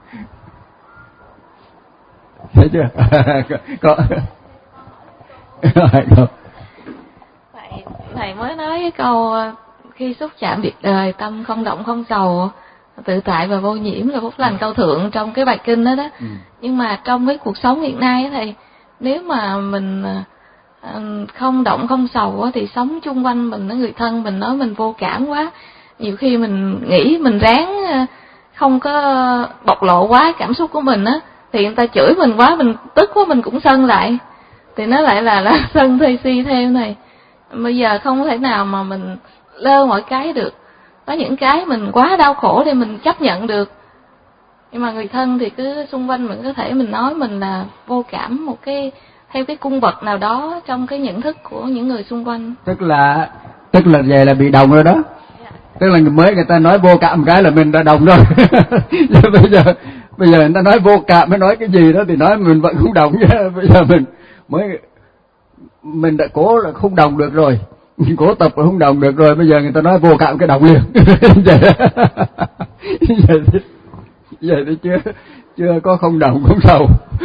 Thấy chưa? Có. Thầy, thầy mới nói cái câu khi xúc chạm việc đời, tâm không động không sầu, tự tại và vô nhiễm là phúc lành cao thượng trong cái bài kinh đó đó. Ừ. Nhưng mà trong cái cuộc sống hiện nay á thầy, nếu mà mình không động không sầu á, thì sống chung quanh mình, người thân mình nói mình vô cảm quá, nhiều khi mình nghĩ mình ráng không có bộc lộ quá cảm xúc của mình á, thì người ta chửi mình quá, mình tức quá mình cũng sân lại, thì nó lại là, là sân thê si theo này. Bây giờ không thể nào mà mình lơ mọi cái được, có những cái mình quá đau khổ thì mình chấp nhận được, nhưng mà người thân thì cứ xung quanh mình có thể mình nói mình là vô cảm một cái theo cái cung bậc nào đó trong cái nhận thức của những người xung quanh. Tức là Tức là về là bị đồng rồi đó. Tức là mới người ta nói vô cảm cái là mình đã đồng rồi. bây giờ bây giờ người ta nói vô cảm mới nói cái gì đó thì nói mình vẫn không đồng nhá. Bây giờ mình mới mình đã cố là không đồng được rồi, mình cố tập là không đồng được rồi, bây giờ người ta nói vô cảm cái đồng liền. Vậy thì, vậy thì chưa chưa có không đồng không sầu.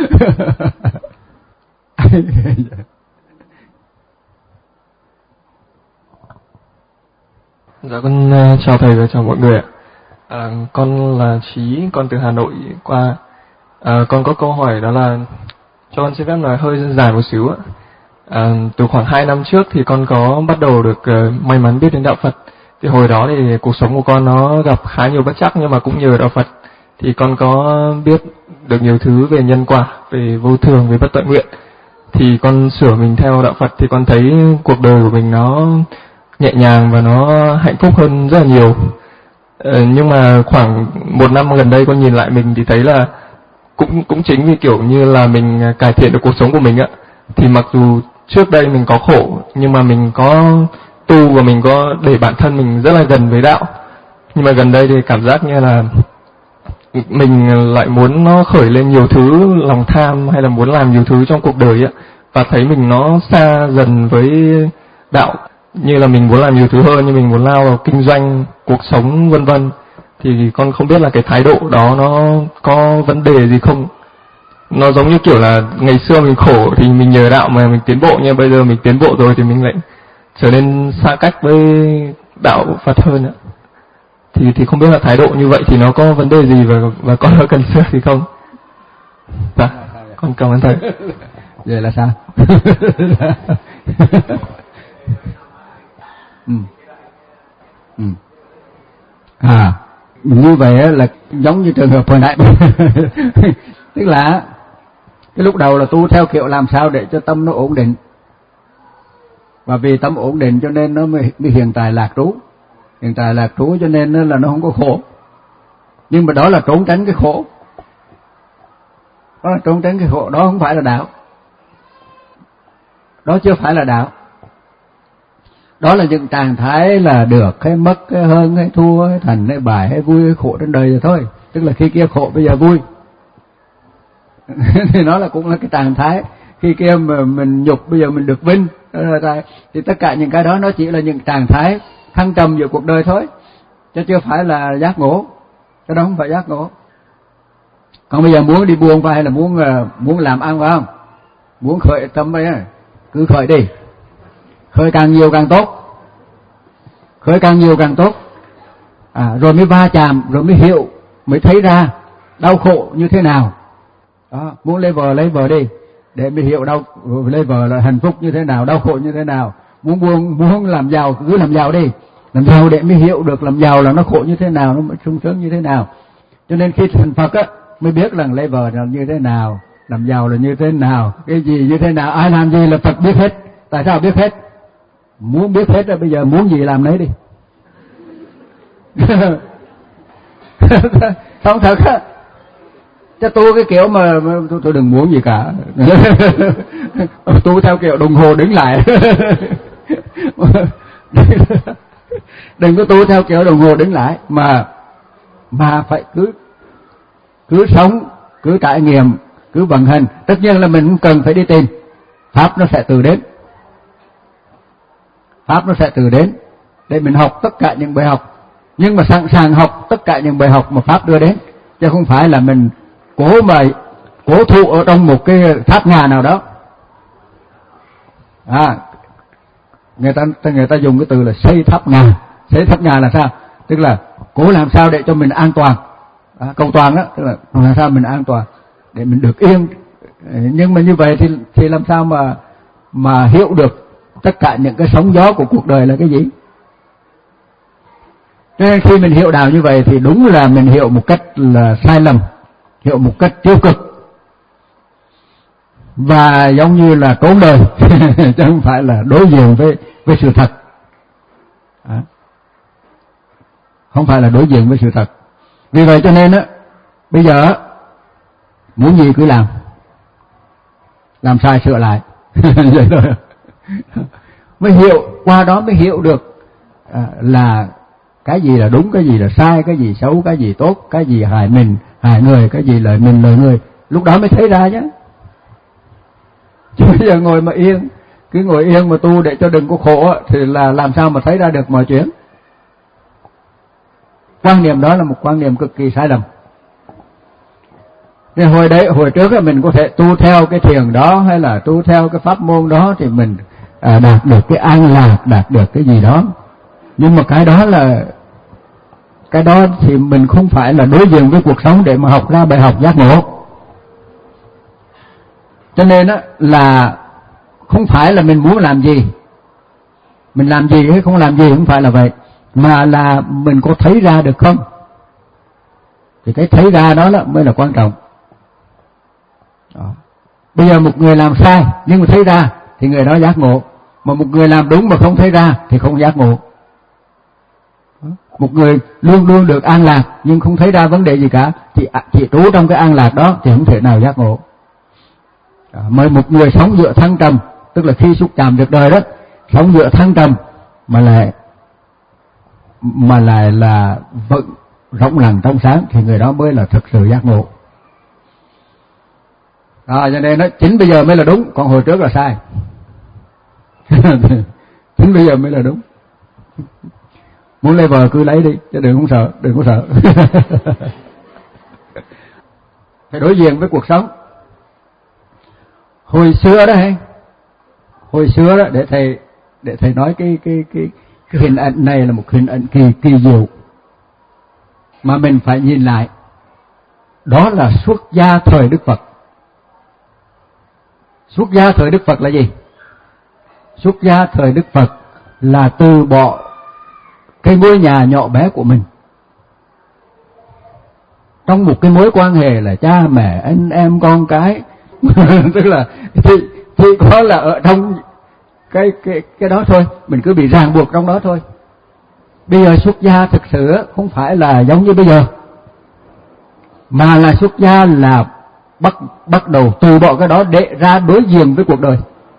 Dạ con uh, chào thầy và chào mọi người ạ. À, con là Trí, con từ Hà Nội qua. À, con có câu hỏi đó là cho con xin phép nói hơi dài một xíu ạ. À, từ khoảng hai năm trước thì con có bắt đầu được uh, may mắn biết đến đạo Phật. Thì hồi đó thì cuộc sống của con nó gặp khá nhiều bất trắc, nhưng mà cũng nhờ đạo Phật thì con có biết được nhiều thứ về nhân quả, về vô thường, về bất tận nguyện. Thì con sửa mình theo đạo Phật thì con thấy cuộc đời của mình nó nhẹ nhàng và nó hạnh phúc hơn rất là nhiều. Ờ, nhưng mà khoảng một năm gần đây con nhìn lại mình thì thấy là cũng cũng chính vì kiểu như là mình cải thiện được cuộc sống của mình ạ. Thì mặc dù trước đây mình có khổ nhưng mà mình có tu và mình có để bản thân mình rất là gần với đạo. Nhưng mà gần đây thì cảm giác như là mình lại muốn nó khởi lên nhiều thứ, lòng tham hay là muốn làm nhiều thứ trong cuộc đời ạ. Và thấy mình nó xa dần với đạo. Như là mình muốn làm nhiều thứ hơn, như mình muốn lao vào kinh doanh, cuộc sống vân vân. Thì con không biết là cái thái độ đó nó có vấn đề gì không? Nó giống như kiểu là ngày xưa mình khổ thì mình nhờ đạo mà mình tiến bộ, nhưng bây giờ mình tiến bộ rồi thì mình lại trở nên xa cách với đạo Phật hơn ạ. Thì thì không biết là thái độ như vậy thì nó có vấn đề gì và và con có cần sửa gì không? Dạ, con cảm ơn thầy. Vậy là sao? Ừ. Ừ. À, như vậy là giống như trường hợp hồi nãy. Tức là cái lúc đầu là tu theo kiểu làm sao để cho tâm nó ổn định, và vì tâm ổn định cho nên nó mới, mới hiện tại lạc trú. Hiện tại lạc trú cho nên là nó không có khổ. Nhưng mà đó là trốn tránh cái khổ. Đó là trốn tránh cái khổ, đó không phải là đạo. Đó chưa phải là đạo. Đó là những trạng thái là được hay mất, hay hơn hay thua, hay thành hay bại, hay vui hay khổ trên đời rồi thôi. Tức là khi kia khổ bây giờ vui. Thì nó là cũng là cái trạng thái. Khi kia mà mình nhục bây giờ mình được vinh. Thì tất cả những cái đó nó chỉ là những trạng thái thăng trầm giữa cuộc đời thôi, chứ chưa phải là giác ngộ. Cái đó không phải giác ngộ. Còn bây giờ muốn đi buông phải là muốn muốn làm ăn phải không? Muốn khởi tâm ấy, cứ khởi đi. Khởi càng nhiều càng tốt. Khởi càng nhiều càng tốt. À, rồi mới va chạm, rồi mới hiểu, mới thấy ra đau khổ như thế nào. Đó, muốn lấy vợ lấy vợ đi, để mới hiểu đau lấy vợ là hạnh phúc như thế nào, đau khổ như thế nào. Muốn buông, muốn làm giàu cứ làm giàu đi. Làm giàu để mới hiểu được làm giàu là nó khổ như thế nào, nó sung sướng như thế nào. Cho nên khi thành Phật á mới biết rằng lấy vợ là như thế nào, làm giàu là như thế nào, cái gì như thế nào, ai làm gì là Phật biết hết. Tại sao biết hết? Muốn biết hết rồi, bây giờ muốn gì làm nấy đi. Không thật á. Cho tu cái kiểu mà, mà tôi, tôi đừng muốn gì cả. Tu theo kiểu đồng hồ đứng lại. Đừng có tu theo kiểu đồng hồ đứng lại, mà mà phải cứ cứ sống, cứ trải nghiệm, cứ vận hành. Tất nhiên là mình không cần phải đi tìm, pháp nó sẽ tự đến. Pháp nó sẽ tự đến để mình học tất cả những bài học, nhưng mà sẵn sàng học tất cả những bài học mà pháp đưa đến, chứ không phải là mình cố mà cố thụ ở trong một cái tháp ngà nào đó. À, người ta người ta dùng cái từ là xây tháp ngà. Xây tháp ngà là sao? Tức là cố làm sao để cho mình an toàn. À, cầu toàn đó, tức là làm sao mình an toàn để mình được yên. Nhưng mà như vậy thì thì làm sao mà mà hiểu được tất cả những cái sóng gió của cuộc đời là cái gì? Cho nên khi mình hiểu đạo như vậy thì đúng là mình hiểu một cách là sai lầm, hiểu một cách tiêu cực, và giống như là trốn đời, chứ không phải là đối diện với với sự thật. À, không phải là đối diện với sự thật. Vì vậy cho nên á, bây giờ muốn gì cứ làm, làm sai sửa lại. Vậy thôi. Mới hiểu, qua đó mới hiểu được à, là cái gì là đúng, cái gì là sai, cái gì xấu, cái gì tốt, cái gì hại mình, hại người, cái gì lợi mình, lợi người. Lúc đó mới thấy ra chứ. Chứ bây giờ ngồi mà yên, cứ ngồi yên mà tu để cho đừng có khổ thì là làm sao mà thấy ra được mọi chuyện. Quan niệm đó là một quan niệm cực kỳ sai lầm. Nên hồi đấy, hồi trước là mình có thể tu theo cái thiền đó hay là tu theo cái pháp môn đó thì mình à, đạt được cái an lạc, đạt được cái gì đó. Nhưng mà cái đó là cái đó thì mình không phải là đối diện với cuộc sống để mà học ra bài học giác ngộ. Cho nên á là không phải là mình muốn làm gì, mình làm gì hay không làm gì không phải là vậy, mà là mình có thấy ra được không. Thì cái thấy ra đó là mới là quan trọng. Đó. Bây giờ một người làm sai nhưng mà thấy ra thì người đó giác ngộ, mà một người làm đúng mà không thấy ra thì không giác ngộ. Đó. Một người luôn luôn được an lạc nhưng không thấy ra vấn đề gì cả, chỉ, chỉ trú trong cái an lạc đó thì không thể nào giác ngộ. Đó. Mà một người sống dựa thăng trầm, tức là khi xúc chạm việc đời đó, sống dựa thăng trầm mà lại mà lại là vẫn rộng lặng trong sáng thì người đó mới là thực sự giác ngộ. Đó, cho nên nó chính bây giờ mới là đúng, còn hồi trước là sai. Chính bây giờ mới là đúng. Muốn lấy vợ cứ lấy đi, chứ đừng có sợ, đừng có sợ. Phải đối diện với cuộc sống. Hồi xưa đó hay, hồi xưa đó để thầy để thầy nói cái cái cái cái hình ảnh này là một hình ảnh kỳ kỳ diệu mà mình phải nhìn lại. Đó là xuất gia thời Đức Phật. Xuất gia thời Đức Phật là gì? Xuất gia thời Đức Phật là từ bỏ cái ngôi nhà nhỏ bé của mình. Trong một cái mối quan hệ là cha mẹ, anh em, con cái, tức là chỉ, chỉ có là ở trong cái cái cái đó thôi, mình cứ bị ràng buộc trong đó thôi. Bây giờ xuất gia thực sự không phải là giống như bây giờ, mà là xuất gia là bắt bắt đầu từ bỏ cái đó để ra đối diện với cuộc đời.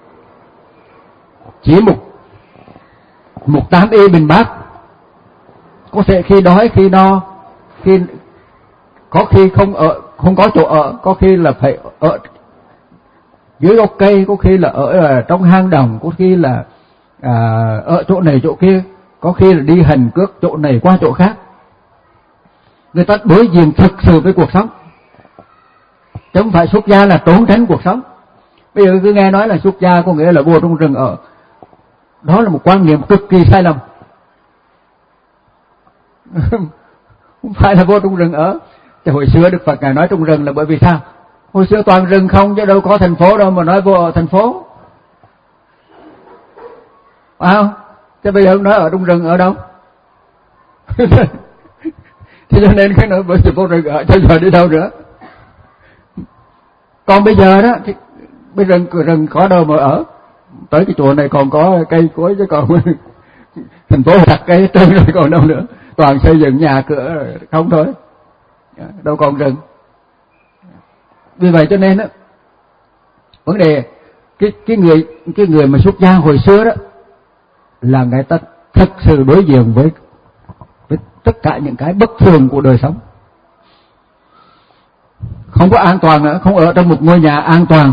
Chỉ một một tám y bình bát, có thể khi đói khi no, khi có khi không ở không có chỗ ở, có khi là phải ở dưới gốc cây, có khi là ở trong hang đồng, có khi là à, ở chỗ này chỗ kia, có khi là đi hành cước chỗ này qua chỗ khác. Người ta đối diện thực sự với cuộc sống, chứ không phải xuất gia là trốn tránh cuộc sống. Bây giờ cứ nghe nói là xuất gia có nghĩa là vô trong rừng ở, đó là một quan niệm cực kỳ sai lầm. Không phải là vô trong rừng ở. Thì hồi xưa Đức Phật Ngài nói trong rừng là bởi vì sao? Hồi xưa toàn rừng không chứ đâu có thành phố đâu mà nói vô ở thành phố. Phải không? Thế bây giờ ông nói ở trong rừng ở đâu? Thế cho nên cái nói bởi vì vô rừng ở cho giờ đi đâu nữa. Còn bây giờ đó thì bây rừng rừng có đâu mà ở. Tới cái chùa này còn có cây cối chứ còn thành phố đặt cây hết trơn rồi còn đâu nữa. Toàn xây dựng nhà cửa không thôi, đâu còn rừng. Vì vậy cho nên đó, vấn đề cái cái người cái người mà xuất gia hồi xưa đó là người ta thực sự đối diện với với tất cả những cái bất thường của đời sống, không có an toàn nữa, không ở trong một ngôi nhà an toàn,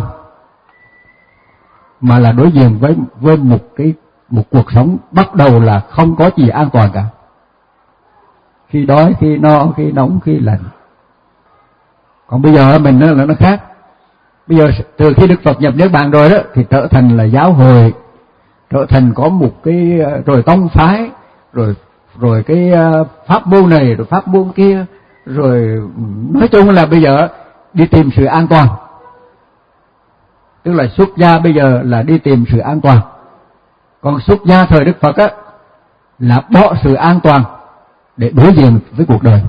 mà là đối diện với với một cái một cuộc sống bắt đầu là không có gì an toàn cả. Khi đói, khi no, khi nóng, khi lạnh. Còn bây giờ mình nó là nó khác. Bây giờ từ khi Đức Phật nhập Niết Bàn rồi đó thì trở thành là giáo hội, trở thành có một cái rồi tông phái, rồi rồi cái pháp môn này, rồi pháp môn kia, rồi nói chung là bây giờ đi tìm sự an toàn. Tức là xuất gia bây giờ là đi tìm sự an toàn. Còn xuất gia thời Đức Phật á là bỏ sự an toàn để đối diện với cuộc đời.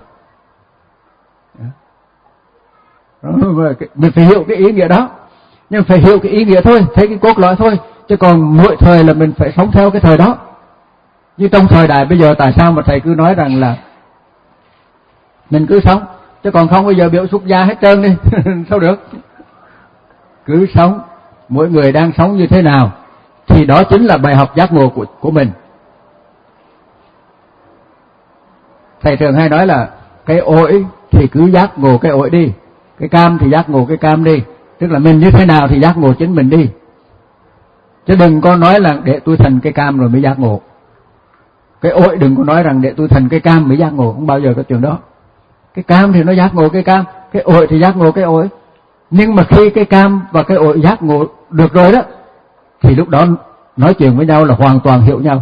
Mình phải hiểu cái ý nghĩa đó, nhưng phải hiểu cái ý nghĩa thôi, thấy cái cốt lõi thôi, chứ còn mỗi thời là mình phải sống theo cái thời đó. Như trong thời đại bây giờ tại sao mà thầy cứ nói rằng là mình cứ sống, chứ còn không bây giờ biểu xuất gia hết trơn đi. Sao được? Cứ sống, mỗi người đang sống như thế nào thì đó chính là bài học giác ngộ của, của mình. thầy thường hay nói là cái ổi thì cứ giác ngộ cái ổi đi, cái cam thì giác ngộ cái cam đi, tức là mình như thế nào thì giác ngộ chính mình đi, chứ đừng có nói là để tôi thành cái cam rồi mới giác ngộ. Cái ổi đừng có nói rằng để tôi thành cái cam mới giác ngộ, không bao giờ có chuyện đó. Cái cam thì nó giác ngộ cái cam, cái ổi thì giác ngộ cái ổi. Nhưng mà khi cái cam và cái ổi giác ngộ được rồi đó, thì lúc đó nói chuyện với nhau là hoàn toàn hiểu nhau.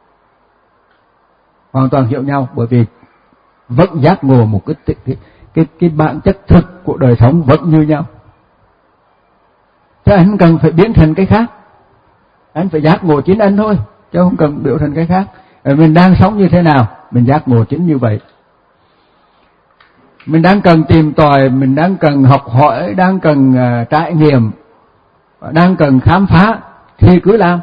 Hoàn toàn hiểu nhau, bởi vì vẫn giác ngộ một cái cái cái, cái bản chất thực của đời sống vẫn như nhau. Chứ anh không cần phải biến thành cái khác, anh phải giác ngộ chính anh thôi, chứ không cần biểu thành cái khác. Mình đang sống như thế nào, mình giác ngộ chính như vậy. Mình đang cần tìm tòi, mình đang cần học hỏi, đang cần uh, trải nghiệm, đang cần khám phá thì cứ làm.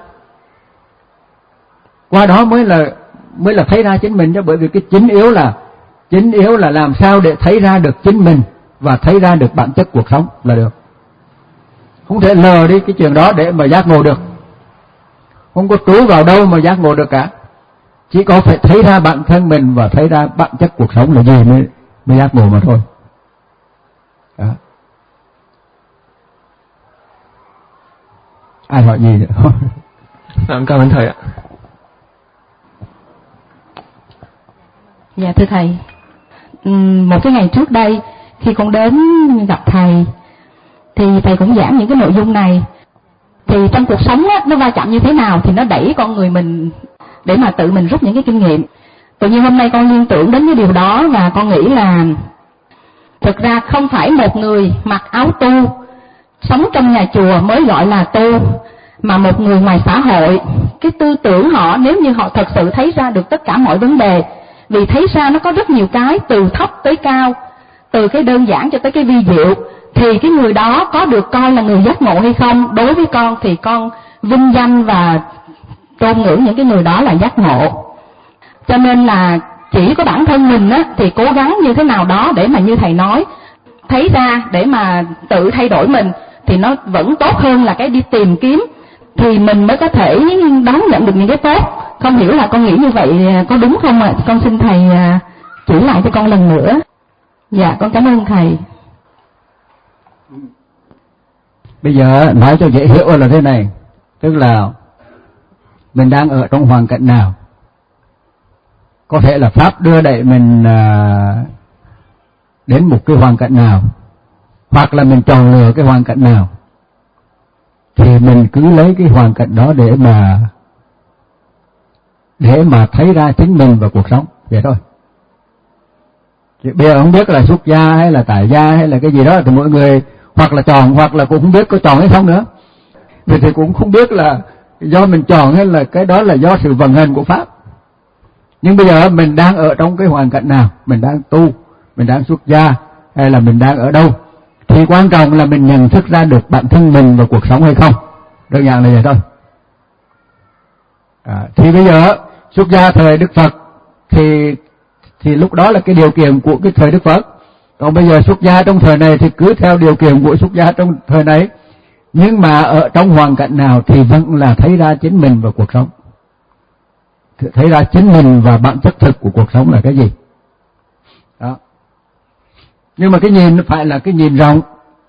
Qua đó mới là mới là thấy ra chính mình, chứ bởi vì cái chính yếu là chính yếu là làm sao để thấy ra được chính mình và thấy ra được bản chất cuộc sống là được. Không thể lờ đi cái chuyện đó để mà giác ngộ được. Không có trú vào đâu mà giác ngộ được cả. Chỉ có phải thấy ra bản thân mình và thấy ra bản chất cuộc sống là gì mới mới giác ngộ mà thôi. Đó. Ai hỏi gì nữa? Cảm ơn thầy ạ. Dạ thưa thầy, một cái ngày trước đây khi con đến gặp thầy thì thầy cũng giảng những cái nội dung này. Thì trong cuộc sống á, nó va chạm như thế nào thì nó đẩy con người mình để mà tự mình rút những cái kinh nghiệm. Tự nhiên hôm nay con liên tưởng đến cái điều đó và con nghĩ là thực ra không phải một người mặc áo tu sống trong nhà chùa mới gọi là tu, mà một người ngoài xã hội, cái tư tưởng họ nếu như họ thật sự thấy ra được tất cả mọi vấn đề, vì thấy ra nó có rất nhiều cái từ thấp tới cao, từ cái đơn giản cho tới cái vi diệu, thì cái người đó có được coi là người giác ngộ hay không. Đối với con thì con vinh danh và tôn ngưỡng những cái người đó là giác ngộ. Cho nên là chỉ có bản thân mình á thì cố gắng như thế nào đó để mà như thầy nói, thấy ra để mà tự thay đổi mình thì nó vẫn tốt hơn là cái đi tìm kiếm, thì mình mới có thể đón nhận được những cái tốt. Không hiểu là con nghĩ như vậy có đúng không ạ? Con xin thầy chỉ lại cho con lần nữa. Dạ con cảm ơn thầy. Bây giờ nói cho dễ hiểu là thế này, tức là mình đang ở trong hoàn cảnh nào. Có thể là Pháp đưa đẩy mình đến một cái hoàn cảnh nào, hoặc là mình chọn lựa cái hoàn cảnh nào, thì mình cứ lấy cái hoàn cảnh đó để mà để mà thấy ra chính mình và cuộc sống, vậy thôi. Thì bây giờ không biết là xuất gia hay là tại gia hay là cái gì đó thì mỗi người hoặc là chọn hoặc là cũng không biết có chọn hay không nữa. Vì thì cũng không biết là do mình chọn hay là cái đó là do sự vận hành của Pháp. Nhưng bây giờ mình đang ở trong cái hoàn cảnh nào, mình đang tu, mình đang xuất gia hay là mình đang ở đâu, thì quan trọng là mình nhận thức ra được bản thân mình và cuộc sống hay không. Đơn giản là vậy thôi. À, thì bây giờ xuất gia thời Đức Phật thì thì lúc đó là cái điều kiện của cái thời Đức Phật. Còn bây giờ xuất gia trong thời này thì cứ theo điều kiện của xuất gia trong thời này. Nhưng mà ở trong hoàn cảnh nào thì vẫn là thấy ra chính mình và cuộc sống. Thấy ra chính mình và bản chất thực của cuộc sống là cái gì. Đó. Nhưng mà cái nhìn nó phải là cái nhìn rộng.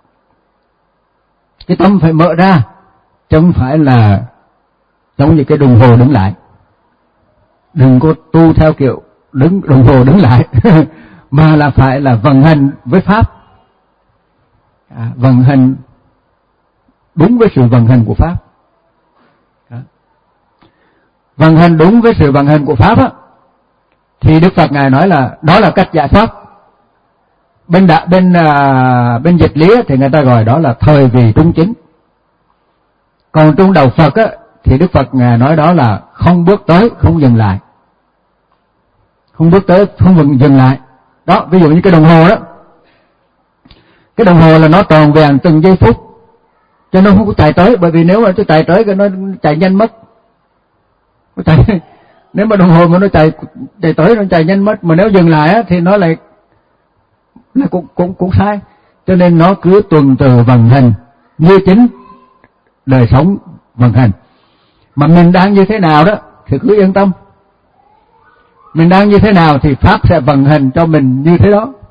Cái tâm phải mở ra, chứ không phải là giống như cái đồng hồ đứng lại. Đừng có tu theo kiểu đứng đồng hồ đứng lại mà là phải là vận hành với Pháp, à, vận hành đúng với sự vận hành của Pháp. Đó. Vận hành đúng với sự vận hành của Pháp á, thì Đức Phật Ngài nói là đó là cách giải thoát. Bên đã, bên à, bên dịch lý thì người ta gọi đó là thời vì trung chính. Còn trong đầu Phật á, thì Đức Phật Ngài nói đó là không bước tới, không dừng lại. Không bước tới, không dừng lại. Đó, ví dụ như cái đồng hồ đó. Cái đồng hồ là nó tròn vẹn từng giây phút, cho nó không có chạy tới, bởi vì nếu mà nó chạy tới thì nó chạy nhanh mất. Nó chạy, nếu mà đồng hồ mà nó chạy chạy tới nó chạy nhanh mất, mà nếu dừng lại á, thì nó lại là cũng cũng cũng sai. Cho nên nó cứ tuần từ vận hành như chính đời sống vận hành. Mà mình đang như thế nào đó thì cứ yên tâm. Mình đang như thế nào thì Pháp sẽ vận hành cho mình như thế đó.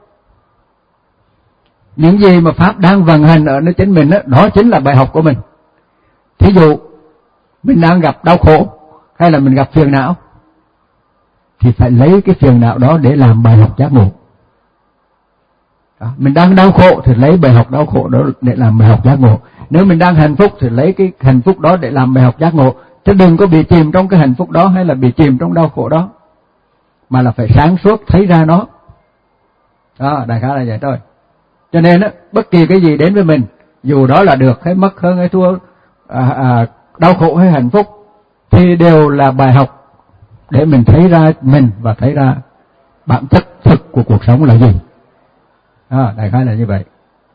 Những gì mà Pháp đang vận hành ở nơi chính mình đó, đó chính là bài học của mình. Thí dụ mình đang gặp đau khổ hay là mình gặp phiền não thì phải lấy cái phiền não đó để làm bài học giác ngộ. Đó. Mình đang đau khổ thì lấy bài học đau khổ đó để làm bài học giác ngộ. Nếu mình đang hạnh phúc thì lấy cái hạnh phúc đó để làm bài học giác ngộ. Chứ đừng có bị chìm trong cái hạnh phúc đó hay là bị chìm trong đau khổ đó, mà là phải sáng suốt thấy ra nó. Đó, đại khái là vậy thôi. Cho nên á, bất kỳ cái gì đến với mình, dù đó là được hay mất hơn hay thua, à, à, đau khổ hay hạnh phúc, thì đều là bài học để mình thấy ra mình và thấy ra bản chất thực của cuộc sống là gì. À, đại khái là như vậy.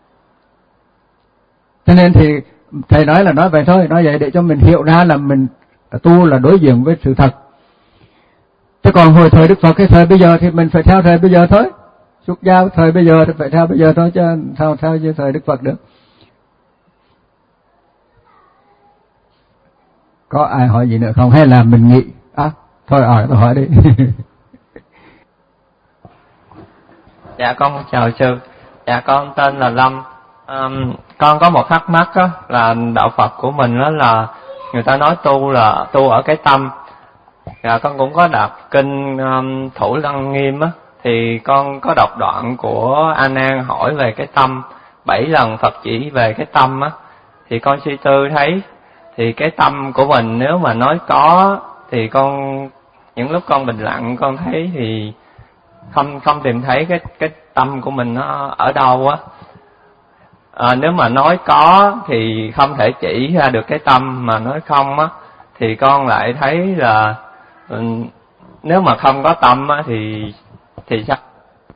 Cho nên thì thầy nói là nói vậy thôi, nói vậy để cho mình hiểu ra là mình tu là đối diện với sự thật. Chứ còn hồi thời Đức Phật cái thời bây giờ thì mình phải theo thời bây giờ thôi. Xuất gia thời bây giờ thì phải theo bây giờ thôi, chứ theo theo như thời Đức Phật được. Có ai hỏi gì nữa không? Hay là mình nghĩ à, thôi hỏi tôi hỏi đi. Dạ con chào sư. Dạ con tên là Lâm. Um, con có một thắc mắc đó, là đạo Phật của mình đó là người ta nói tu là tu ở cái tâm. Dạ con cũng có đọc kinh um, Thủ Lăng Nghiêm á, thì con có đọc đoạn của A Nan hỏi về cái tâm, bảy lần Phật chỉ về cái tâm á, thì con suy tư thấy thì cái tâm của mình nếu mà nói có thì con những lúc con bình lặng con thấy thì không không tìm thấy cái cái tâm của mình nó ở đâu á. À, nếu mà nói có thì không thể chỉ ra được cái tâm, mà nói không á thì con lại thấy là um, nếu mà không có tâm á thì thì chắc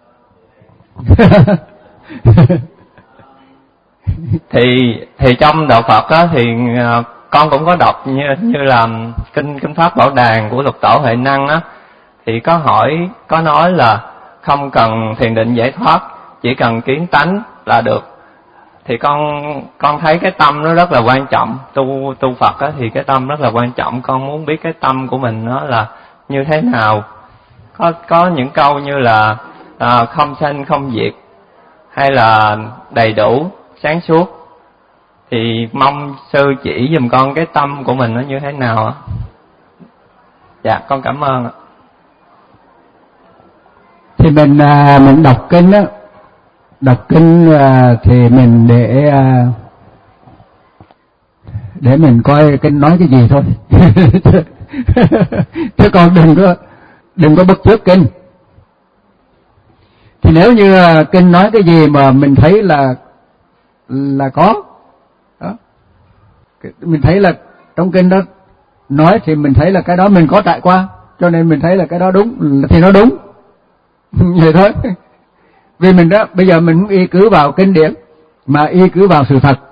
thì thì trong đạo Phật á thì uh, con cũng có đọc như như là kinh kinh pháp Bảo Đàn của Lục Tổ Huệ Năng á, thì có hỏi có nói là không cần thiền định giải thoát, chỉ cần kiến tánh là được. Thì con con thấy cái tâm nó rất là quan trọng, tu tu Phật á thì cái tâm rất là quan trọng. Con muốn biết cái tâm của mình nó là như thế nào. Có có những câu như là à, không sanh không diệt, hay là đầy đủ sáng suốt, thì mong sư chỉ giùm con cái tâm của mình nó như thế nào ạ? Dạ con cảm ơn ạ. Thì mình à, mình đọc kinh á, đọc kinh à, thì mình để à, để mình coi kinh nói cái gì thôi. Chứ còn đừng có đừng có bắt chước kinh. Thì nếu như à, kinh nói cái gì mà mình thấy là là có đó, mình thấy là trong kinh đó nói thì mình thấy là cái đó mình có trải qua, cho nên mình thấy là cái đó đúng thì nó đúng. Vậy thôi. Vì mình đó bây giờ mình không y cứ vào kinh điển mà y cứ vào sự thật,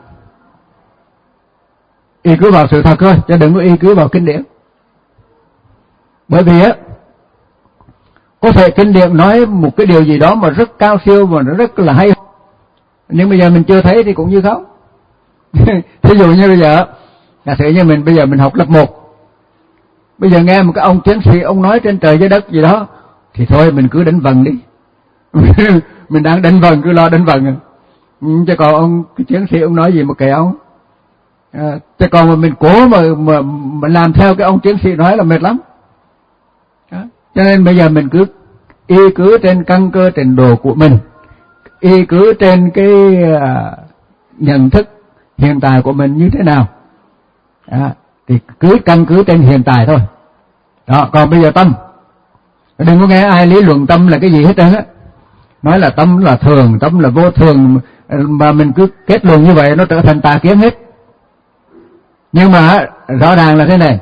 y cứ vào sự thật thôi, chứ đừng có y cứ vào kinh điển. Bởi vì á, có thể kinh điển nói một cái điều gì đó mà rất cao siêu và nó rất là hay, nhưng bây giờ mình chưa thấy thì cũng như không. Thí dụ như bây giờ, giả sử như mình bây giờ mình học lớp một, bây giờ nghe một cái ông tiến sĩ ông nói trên trời dưới đất gì đó, thì thôi mình cứ đánh vần đi. Mình đang đánh vần cứ lo đánh vần. Chứ còn ông cái tiến sĩ ông nói gì mà kệ ông. À, chứ còn mà mình cố mà, mà mà làm theo cái ông tiến sĩ nói là mệt lắm. Đó. Cho nên bây giờ mình cứ y cứ trên căn cơ trình độ của mình, y cứ trên cái uh, nhận thức hiện tại của mình như thế nào. À, thì cứ căn cứ trên hiện tại thôi. Đó, còn bây giờ tâm, đừng có nghe ai lý luận tâm là cái gì hết trơn á, nói là tâm là thường, tâm là vô thường, mà mình cứ kết luận như vậy nó trở thành tà kiến hết. Nhưng mà rõ ràng là thế này,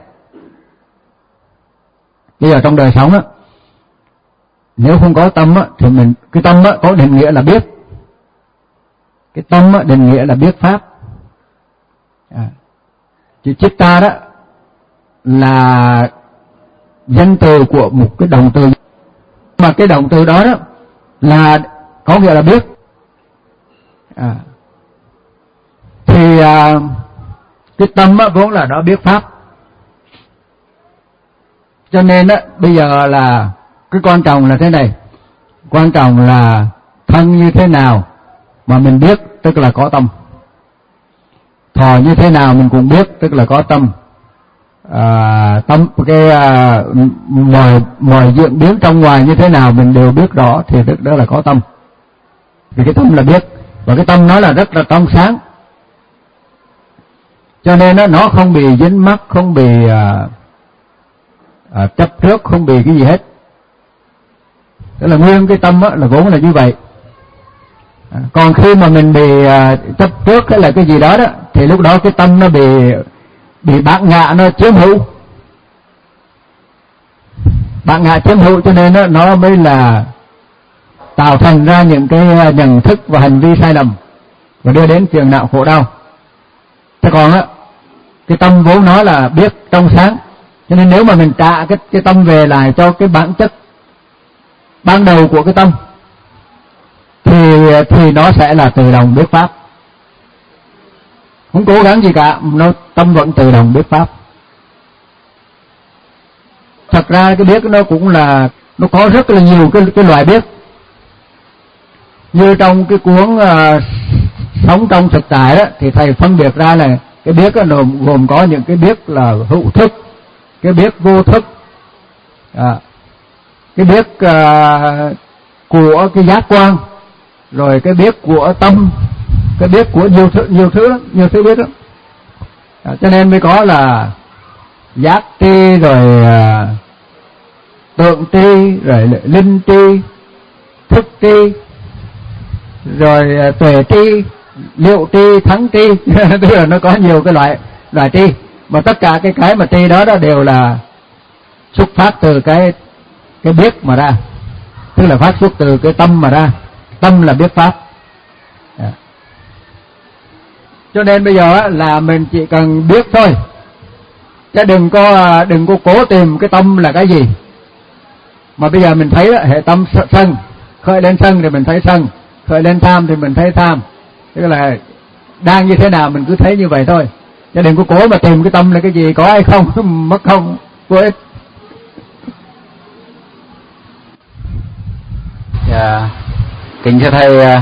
bây giờ trong đời sống á, nếu không có tâm á thì mình, cái tâm á có định nghĩa là biết, cái tâm á định nghĩa là biết pháp. À, chứ chitta đó là danh từ của một cái động từ, mà cái động từ đó đó là có nghĩa là biết. À, thì à, cái tâm á vốn là nó biết pháp, cho nên á bây giờ là cái quan trọng là thế này, quan trọng là thân như thế nào mà mình biết, tức là có tâm. Thọ như thế nào mình cũng biết, tức là có tâm. À, tâm cái à, mọi mọi diễn biến trong ngoài như thế nào mình đều biết rõ, thì tức đó là có tâm. Vì cái tâm là biết, và cái tâm nó là rất là trong sáng, cho nên nó nó không bị dính mắc, không bị à, à, chấp trước, không bị cái gì hết. Tức là nguyên cái tâm á, là vốn là như vậy. À, còn khi mà mình bị à, chấp trước hay là cái gì đó đó, thì lúc đó cái tâm nó bị bị bản ngã nó chiếm hữu, bản ngã chiếm hữu, cho nên nó, nó mới là tạo thành ra những cái nhận thức và hành vi sai lầm và đưa đến phiền não khổ đau. Thế còn á, cái tâm vốn nó là biết trong sáng, cho nên nếu mà mình trả cái cái tâm về lại cho cái bản chất ban đầu của cái tâm, thì thì nó sẽ là tự động biết pháp, không cố gắng gì cả, nó tâm vẫn tự động biết pháp. Thật ra cái biết nó cũng là, nó có rất là nhiều cái cái loại biết. Như trong cái cuốn uh, Sống trong thực tại đó, thì thầy phân biệt ra là cái biết nó gồm, gồm có những cái biết là hữu thức, cái biết vô thức, à, cái biết uh, của cái giác quan, rồi cái biết của tâm, cái biết của nhiều thứ, nhiều thứ lắm, nhiều thứ biết lắm. À, cho nên mới có là giác tri, rồi à, tượng tri, rồi linh tri, thức tri, rồi à, tuệ tri, liệu tri, thắng tri. Tức là nó có nhiều cái loại loại tri, mà tất cả cái cái mà tri đó đó đều là xuất phát từ cái cái biết mà ra, tức là phát xuất từ cái tâm mà ra. Tâm là biết pháp. À. Cho nên bây giờ là mình chỉ cần biết thôi, chứ đừng có đừng có cố tìm cái tâm là cái gì. Mà bây giờ mình thấy đó, hệ tâm sân, khởi lên sân thì mình thấy sân, khởi lên tham thì mình thấy tham, tức là đang như thế nào mình cứ thấy như vậy thôi, chứ đừng có cố mà tìm cái tâm là cái gì, có hay không, mất không, vô ích. Yeah. Kính thưa thầy,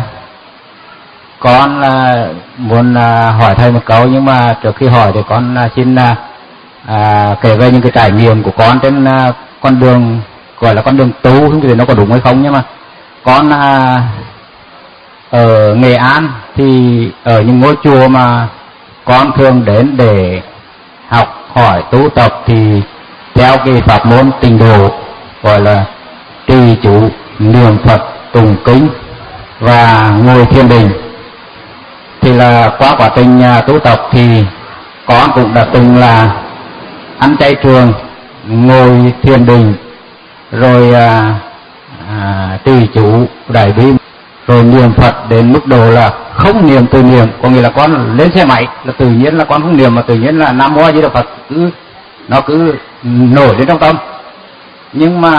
con muốn hỏi thầy một câu, nhưng mà trước khi hỏi thì con xin à, kể về những cái trải nghiệm của con trên con đường gọi là con đường tu, không biết nó có đúng hay không, nhưng mà con à, ở Nghệ An thì ở những ngôi chùa mà con thường đến để học hỏi tu tập thì theo cái pháp môn tịnh độ gọi là trì chú, niệm Phật, tụng kinh và ngồi thiền định. Thì là qua quá trình tu tập thì con cũng đã từng là ăn chay trường, ngồi thiền định, rồi à, à, trì chú đại bi, rồi niệm Phật đến mức độ là không niệm tự niệm, có nghĩa là con lên xe máy là tự nhiên là con không niệm, mà tự nhiên là Nam Mô A Di Đà Phật cứ nó cứ nổi lên trong tâm. Nhưng mà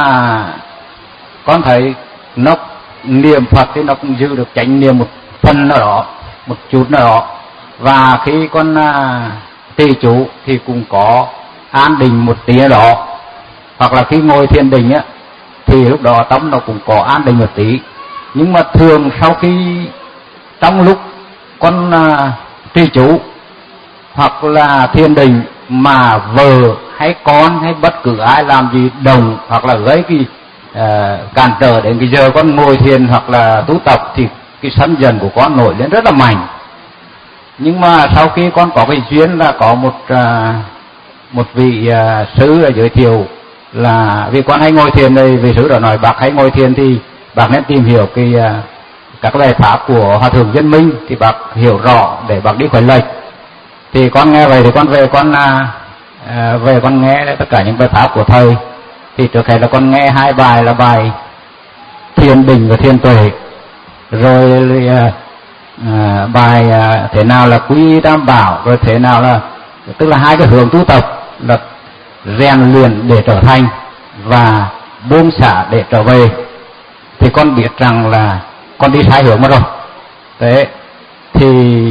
con thấy nó niệm Phật thì nó cũng giữ được chánh niệm một phần nào đó, một chút nào đó, và khi con à, trì chú thì cũng có an định một tí đó, hoặc là khi ngồi thiền định á thì lúc đó tâm nó cũng có an định một tí. Nhưng mà thường sau khi trong lúc con à, trì chú hoặc là thiền định mà vợ hay con hay bất cứ ai làm gì đồng hoặc là gây cái à, cản trở đến cái giờ con ngồi thiền hoặc là tu tập thì cái sân giận của con nổi lên rất là mạnh. Nhưng mà sau khi con có cái duyên là có một à, một vị à, sư là giới thiệu là vì con hay ngồi thiền đây, vị sư đó nói bác hay ngồi thiền thì bác nên tìm hiểu cái à, các bài pháp của Hòa Thượng Viên Minh thì bác hiểu rõ để bác đi khỏi lệch. Thì con nghe vậy thì con về con à, à, về con nghe tất cả những bài pháp của thầy. Thì trước hết là con nghe hai bài là bài thiền định và thiền tuệ, rồi à, à, bài à, thế nào là quy tam bảo, rồi thế nào là, tức là hai cái hướng tu tập là rèn luyện để trở thành và buông xả để trở về. Thì con biết rằng là con đi sai hướng mất rồi. Thế thì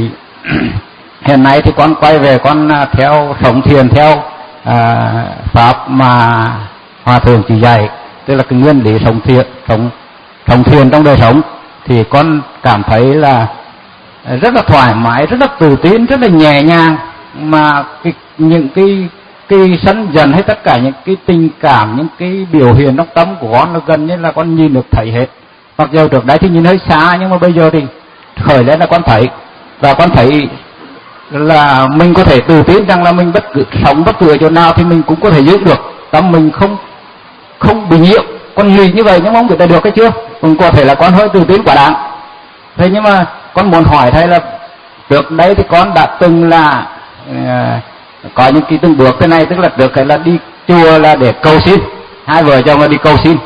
hiện nay thì con quay về con theo sống thiền theo à, pháp mà Hòa Thượng chỉ dạy, tức là cái nguyên lý sống thiện, sống sống thiện trong đời sống, thì con cảm thấy là rất là thoải mái, rất là tự tin, rất là nhẹ nhàng, mà cái, những cái cái sân dần hay tất cả những cái tình cảm, những cái biểu hiện trong tâm của con là gần như là con nhìn được thấy hết. Mặc dù trước đấy thì nhìn hơi xa, nhưng mà bây giờ thì khởi lên là con thấy, và con thấy là mình có thể tự tin rằng là mình bất cứ sống bất cứ ở chỗ nào thì mình cũng có thể giữ được tâm mình không không bị nhiễm. Con nghĩ như vậy nhưng mà không biết là được cái chưa, cũng có thể là con hơi tự tin quá đáng. Thế nhưng mà con muốn hỏi thầy là trước đây thì con đã từng là uh, có những cái từng bước thế này, tức là trước cái là đi chùa là để cầu xin, hai vợ chồng là đi cầu xin,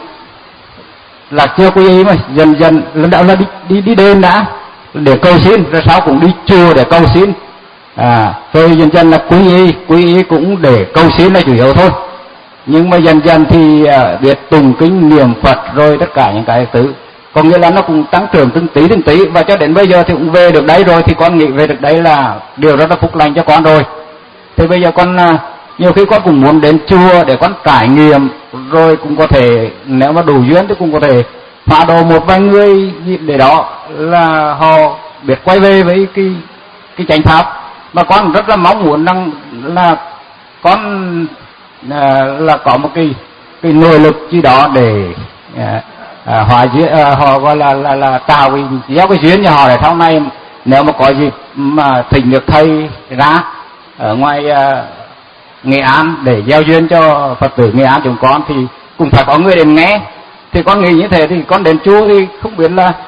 là chưa quy y mà dần dần lần đầu là đi đi đi đền đã để cầu xin, rồi sau cũng đi chùa để cầu xin, à rồi dần dần là quy y, quy y cũng để cầu xin là chủ yếu thôi. Nhưng mà dần dần thì uh, biết tùng kinh niệm Phật rồi tất cả những cái thứ, có nghĩa là nó cũng tăng trưởng từng tí từng tí, và cho đến bây giờ thì cũng về được đấy rồi, thì con nghĩ về được đấy là điều rất là phúc lành cho con rồi. Thì bây giờ con uh, nhiều khi con cũng muốn đến chùa để con trải nghiệm, rồi cũng có thể nếu mà đủ duyên thì cũng có thể phá độ một vài người để đó là họ biết quay về với cái cái chánh pháp. Mà con rất là mong muốn rằng là con à, là có một cái cái nội lực gì đó để à, à, hòa duyên, à, họ gọi là là là tạo cái gieo cái duyên cho họ, để sau này nếu mà có dịp mà thỉnh được thầy ra ở ngoài à, Nghệ An để gieo duyên cho Phật tử Nghệ An chúng con, thì cũng phải có người đến nghe. Thì con nghĩ như thế thì con đến chùa thì không biết là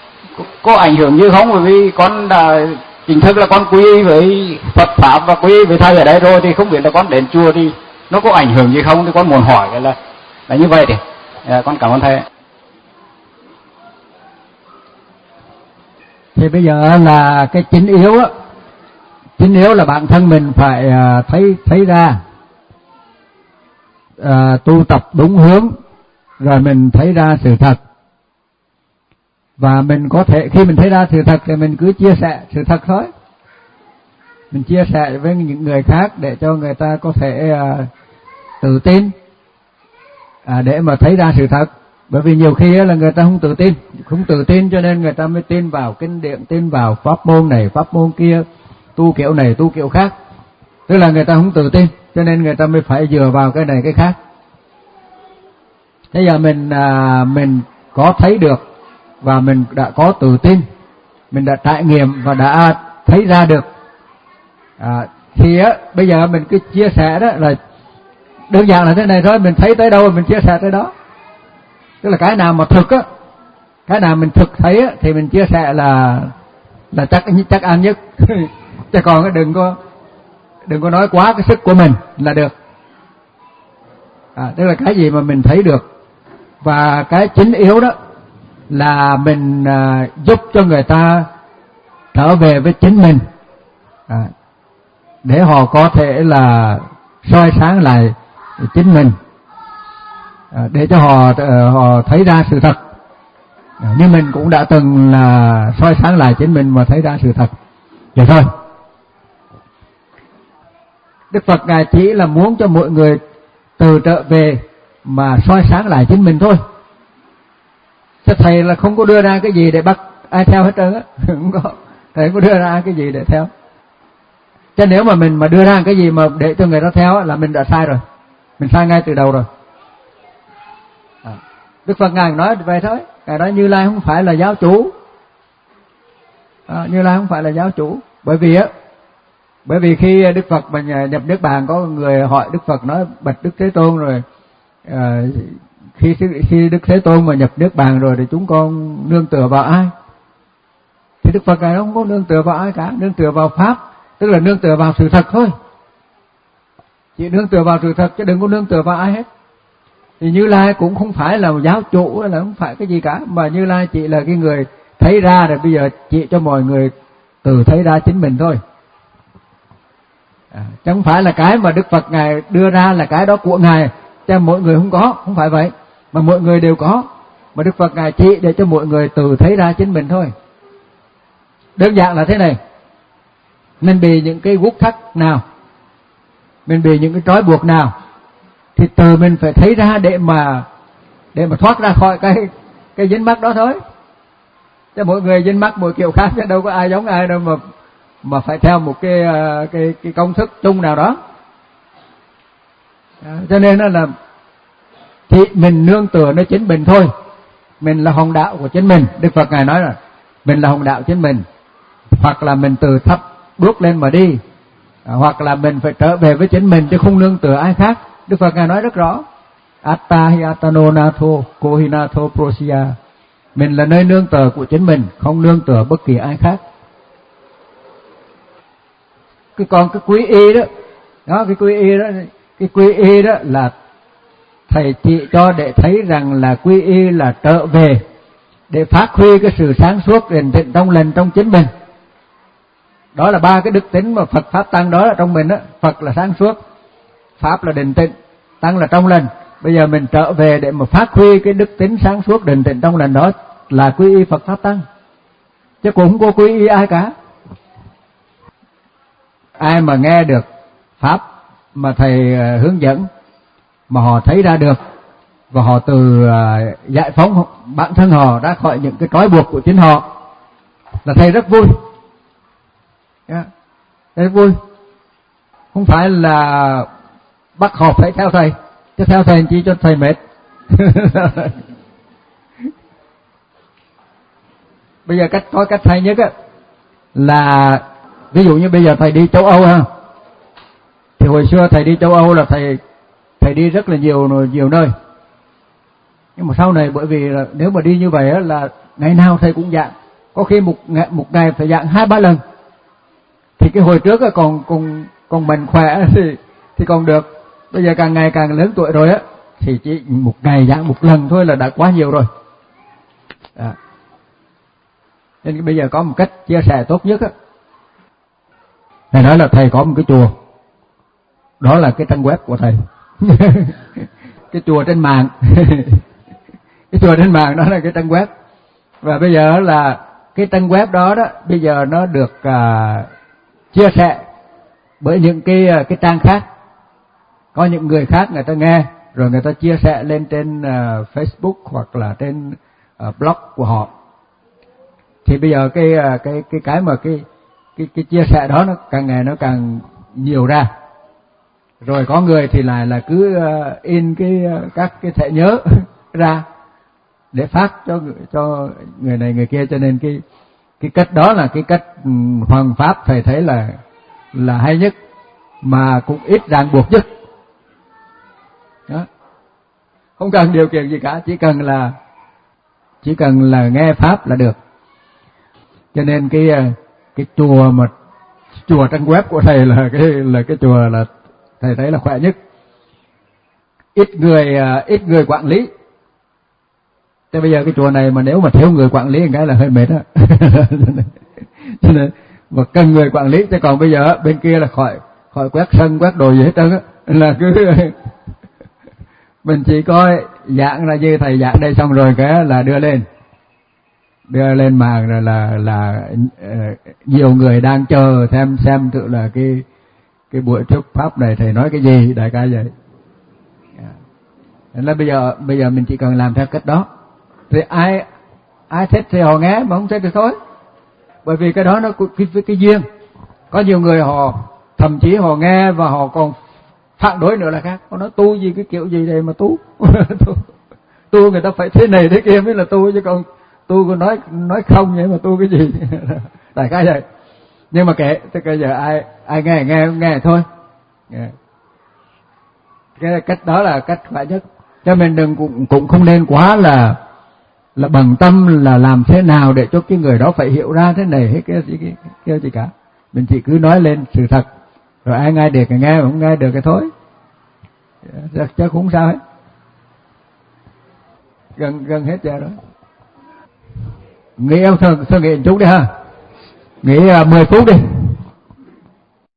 có ảnh hưởng như không, bởi vì con đã chính thức là con quy với Phật pháp và quy với thầy ở đây rồi, thì không biết là con đến chùa thì nó có ảnh hưởng gì không, thì con muốn hỏi là là như vậy. Thì à, con cảm ơn thầy. Thì bây giờ là cái chính yếu á, chính yếu là bản thân mình phải à, thấy thấy ra à, tu tập đúng hướng, rồi mình thấy ra sự thật. Và mình có thể khi mình thấy ra sự thật thì mình cứ chia sẻ sự thật thôi, mình chia sẻ với những người khác để cho người ta có thể uh, tự tin à, để mà thấy ra sự thật. Bởi vì nhiều khi là người ta không tự tin, không tự tin cho nên người ta mới tin vào kinh điển, tin vào pháp môn này pháp môn kia, tu kiểu này tu kiểu khác, tức là người ta không tự tin cho nên người ta mới phải dựa vào cái này cái khác. Bây giờ mình à, mình có thấy được và mình đã có tự tin, mình đã trải nghiệm và đã thấy ra được à, thì á bây giờ mình cứ chia sẻ đó là đơn giản là thế này thôi, mình thấy tới đâu mình chia sẻ tới đó. Tức là cái nào mà thực á, cái nào mình thực thấy á thì mình chia sẻ là là chắc chắc ăn nhất. Chứ còn đừng có đừng có nói quá cái sức của mình là được. À, tức là cái gì mà mình thấy được, và cái chính yếu đó là mình à, giúp cho người ta trở về với chính mình, à, để họ có thể là soi sáng lại chính mình, à, để cho họ uh, họ thấy ra sự thật. À, như mình cũng đã từng là soi sáng lại chính mình và thấy ra sự thật. Vậy thôi. Đức Phật Ngài chỉ là muốn cho mọi người từ trở về mà soi sáng lại chính mình thôi. Chứ thầy là không có đưa ra cái gì để bắt ai theo hết trơn á. Không có. Thầy không có đưa ra cái gì để theo. Chứ nếu mà mình mà đưa ra cái gì mà để cho người ta theo á, là mình đã sai rồi. Mình sai ngay từ đầu rồi. À, Đức Phật Ngài nói về thôi. Ngài nói Như Lai không phải là giáo chủ. À, Như Lai không phải là giáo chủ. Bởi vì á, bởi vì khi Đức Phật mà nhập Niết Bàn, có người hỏi Đức Phật nói bạch Đức Thế Tôn rồi, à, khi khi Đức Thế Tôn mà nhập Niết Bàn rồi thì chúng con nương tựa vào ai? Thì Đức Phật Ngài không có nương tựa vào ai cả, nương tựa vào pháp, tức là nương tựa vào sự thật thôi. Chỉ nương tựa vào sự thật chứ đừng có nương tựa vào ai hết. Thì Như Lai cũng không phải là giáo chủ, là không phải cái gì cả, mà Như Lai chỉ là cái người thấy ra, rồi bây giờ chỉ cho mọi người tự thấy ra chính mình thôi. À, chứ không phải là cái mà Đức Phật Ngài đưa ra là cái đó của Ngài, chứ mọi người không có, không phải vậy, mà mọi người đều có, mà Đức Phật Ngài chỉ để cho mọi người tự thấy ra chính mình thôi. Đơn giản là thế này, mình bị những cái guốc thắt nào, mình bị những cái trói buộc nào, thì từ mình phải thấy ra để mà để mà thoát ra khỏi cái cái dính mắc đó thôi. Chứ mỗi người dính mắc mỗi kiểu khác, chứ đâu có ai giống ai đâu mà mà phải theo một cái cái cái công thức chung nào đó. À, cho nên là thì mình nương tựa nơi chính mình thôi. Mình là hòn đạo của chính mình. Đức Phật ngài nói là mình là hòn đạo chính mình, hoặc là mình từ thấp bước lên mà đi, à, hoặc là mình phải trở về với chính mình chứ không nương tựa ai khác. Đức Phật ngài nói rất rõ: Atta hi atano natho ko hi natho prosya. Mình là nơi nương tựa của chính mình, không nương tựa bất kỳ ai khác. Cái còn cái quy y đó, đó cái quy y đó, cái quy y đó là thầy chỉ cho để thấy rằng là quy y là trở về để phát huy cái sự sáng suốt định tĩnh trong lành trong chính mình. Đó là ba cái đức tính mà Phật Pháp Tăng đó là trong mình đó. Phật là sáng suốt, Pháp là định tĩnh, Tăng là trong lành. Bây giờ mình trở về để mà phát huy cái đức tính sáng suốt định tĩnh trong lành đó là quy y Phật Pháp Tăng, chứ cũng không có quy y ai cả. Ai mà nghe được Pháp mà thầy hướng dẫn mà họ thấy ra được và họ từ giải phóng bản thân họ ra khỏi những cái trói buộc của chính họ là thầy rất vui. Yeah. Rất vui. Không phải là bắt họ phải theo thầy, chứ theo thầy chỉ cho thầy mệt. Bây giờ cách có cách hay nhất á là ví dụ như bây giờ thầy đi châu Âu ha, thì hồi xưa thầy đi châu Âu là thầy thầy đi rất là nhiều nhiều nơi. Nhưng mà sau này bởi vì là nếu mà đi như vậy á là ngày nào thầy cũng giảng, có khi một ngày, một ngày phải giảng hai ba lần. Thì cái hồi trước á còn còn còn mạnh khỏe thì thì còn được. Bây giờ càng ngày càng lớn tuổi rồi á thì chỉ một ngày giảng một lần thôi là đã quá nhiều rồi. À. Nên bây giờ có một cách chia sẻ tốt nhất á, thầy nói là thầy có một cái chùa, đó là cái trang web của thầy. Cái chùa trên mạng. Cái chùa trên mạng đó là cái trang web. Và bây giờ là cái trang web đó đó bây giờ nó được à, chia sẻ bởi những cái cái trang khác. Có những người khác người ta nghe rồi người ta chia sẻ lên trên uh, Facebook hoặc là trên uh, blog của họ. Thì bây giờ cái cái cái cái mà cái cái cái chia sẻ đó nó càng ngày nó càng nhiều ra. Rồi có người thì lại là cứ uh, in cái uh, các cái thẻ nhớ ra để phát cho cho người này người kia, cho nên cái cái cách đó là cái cách um, Hoàng Pháp thầy thấy là là hay nhất mà cũng ít ràng buộc nhất. Đó. Không cần điều kiện gì cả, chỉ cần là chỉ cần là nghe Pháp là được. Cho nên cái cái chùa mà chùa trang web của thầy là cái là cái chùa là thầy thấy là khỏe nhất. Ít người ít người quản lý. Thế bây giờ cái chùa này mà nếu mà thiếu người quản lý cái là hơi mệt á. Cho nên mà cần người quản lý, chứ còn bây giờ bên kia là khỏi khỏi quét sân quét đồ gì hết trơn á, là cứ mình chỉ có giảng ra như thầy giảng đây xong rồi cái là đưa lên đưa lên mạng rồi là là uh, nhiều người đang chờ xem xem tự là cái cái buổi thuyết pháp này thầy nói cái gì đại ca vậy. Yeah. Nên là bây giờ bây giờ mình chỉ cần làm theo cách đó, thì ai ai thích thì họ nghe, mà không thích thì thôi. Bởi vì cái đó nó cái cái, cái duyên. Có nhiều người họ thậm chí họ nghe và họ còn phản đối nữa là khác. Họ nói tu gì cái kiểu gì đây mà tu. tu, tu người ta phải thế này thế kia mới là tu, chứ còn tu có nói nói không vậy mà tu cái gì. Đại khái vậy. Nhưng mà kệ, tức bây giờ ai ai nghe nghe nghe thôi. Nghe. Cái cách đó là cách khỏe nhất. Cho mình đừng cũng cũng không nên quá là là bằng tâm là làm thế nào để cho cái người đó phải hiểu ra thế này hết cái gì cái, cái gì cả. Mình chỉ cứ nói lên sự thật, rồi ai nghe được thì nghe, mà không nghe được thì thôi, chắc chắc không sao hết. Gần gần hết giờ rồi. Nghỉ em thơ, thơ nghỉ chút đi ha. Nghỉ uh, mười phút đi.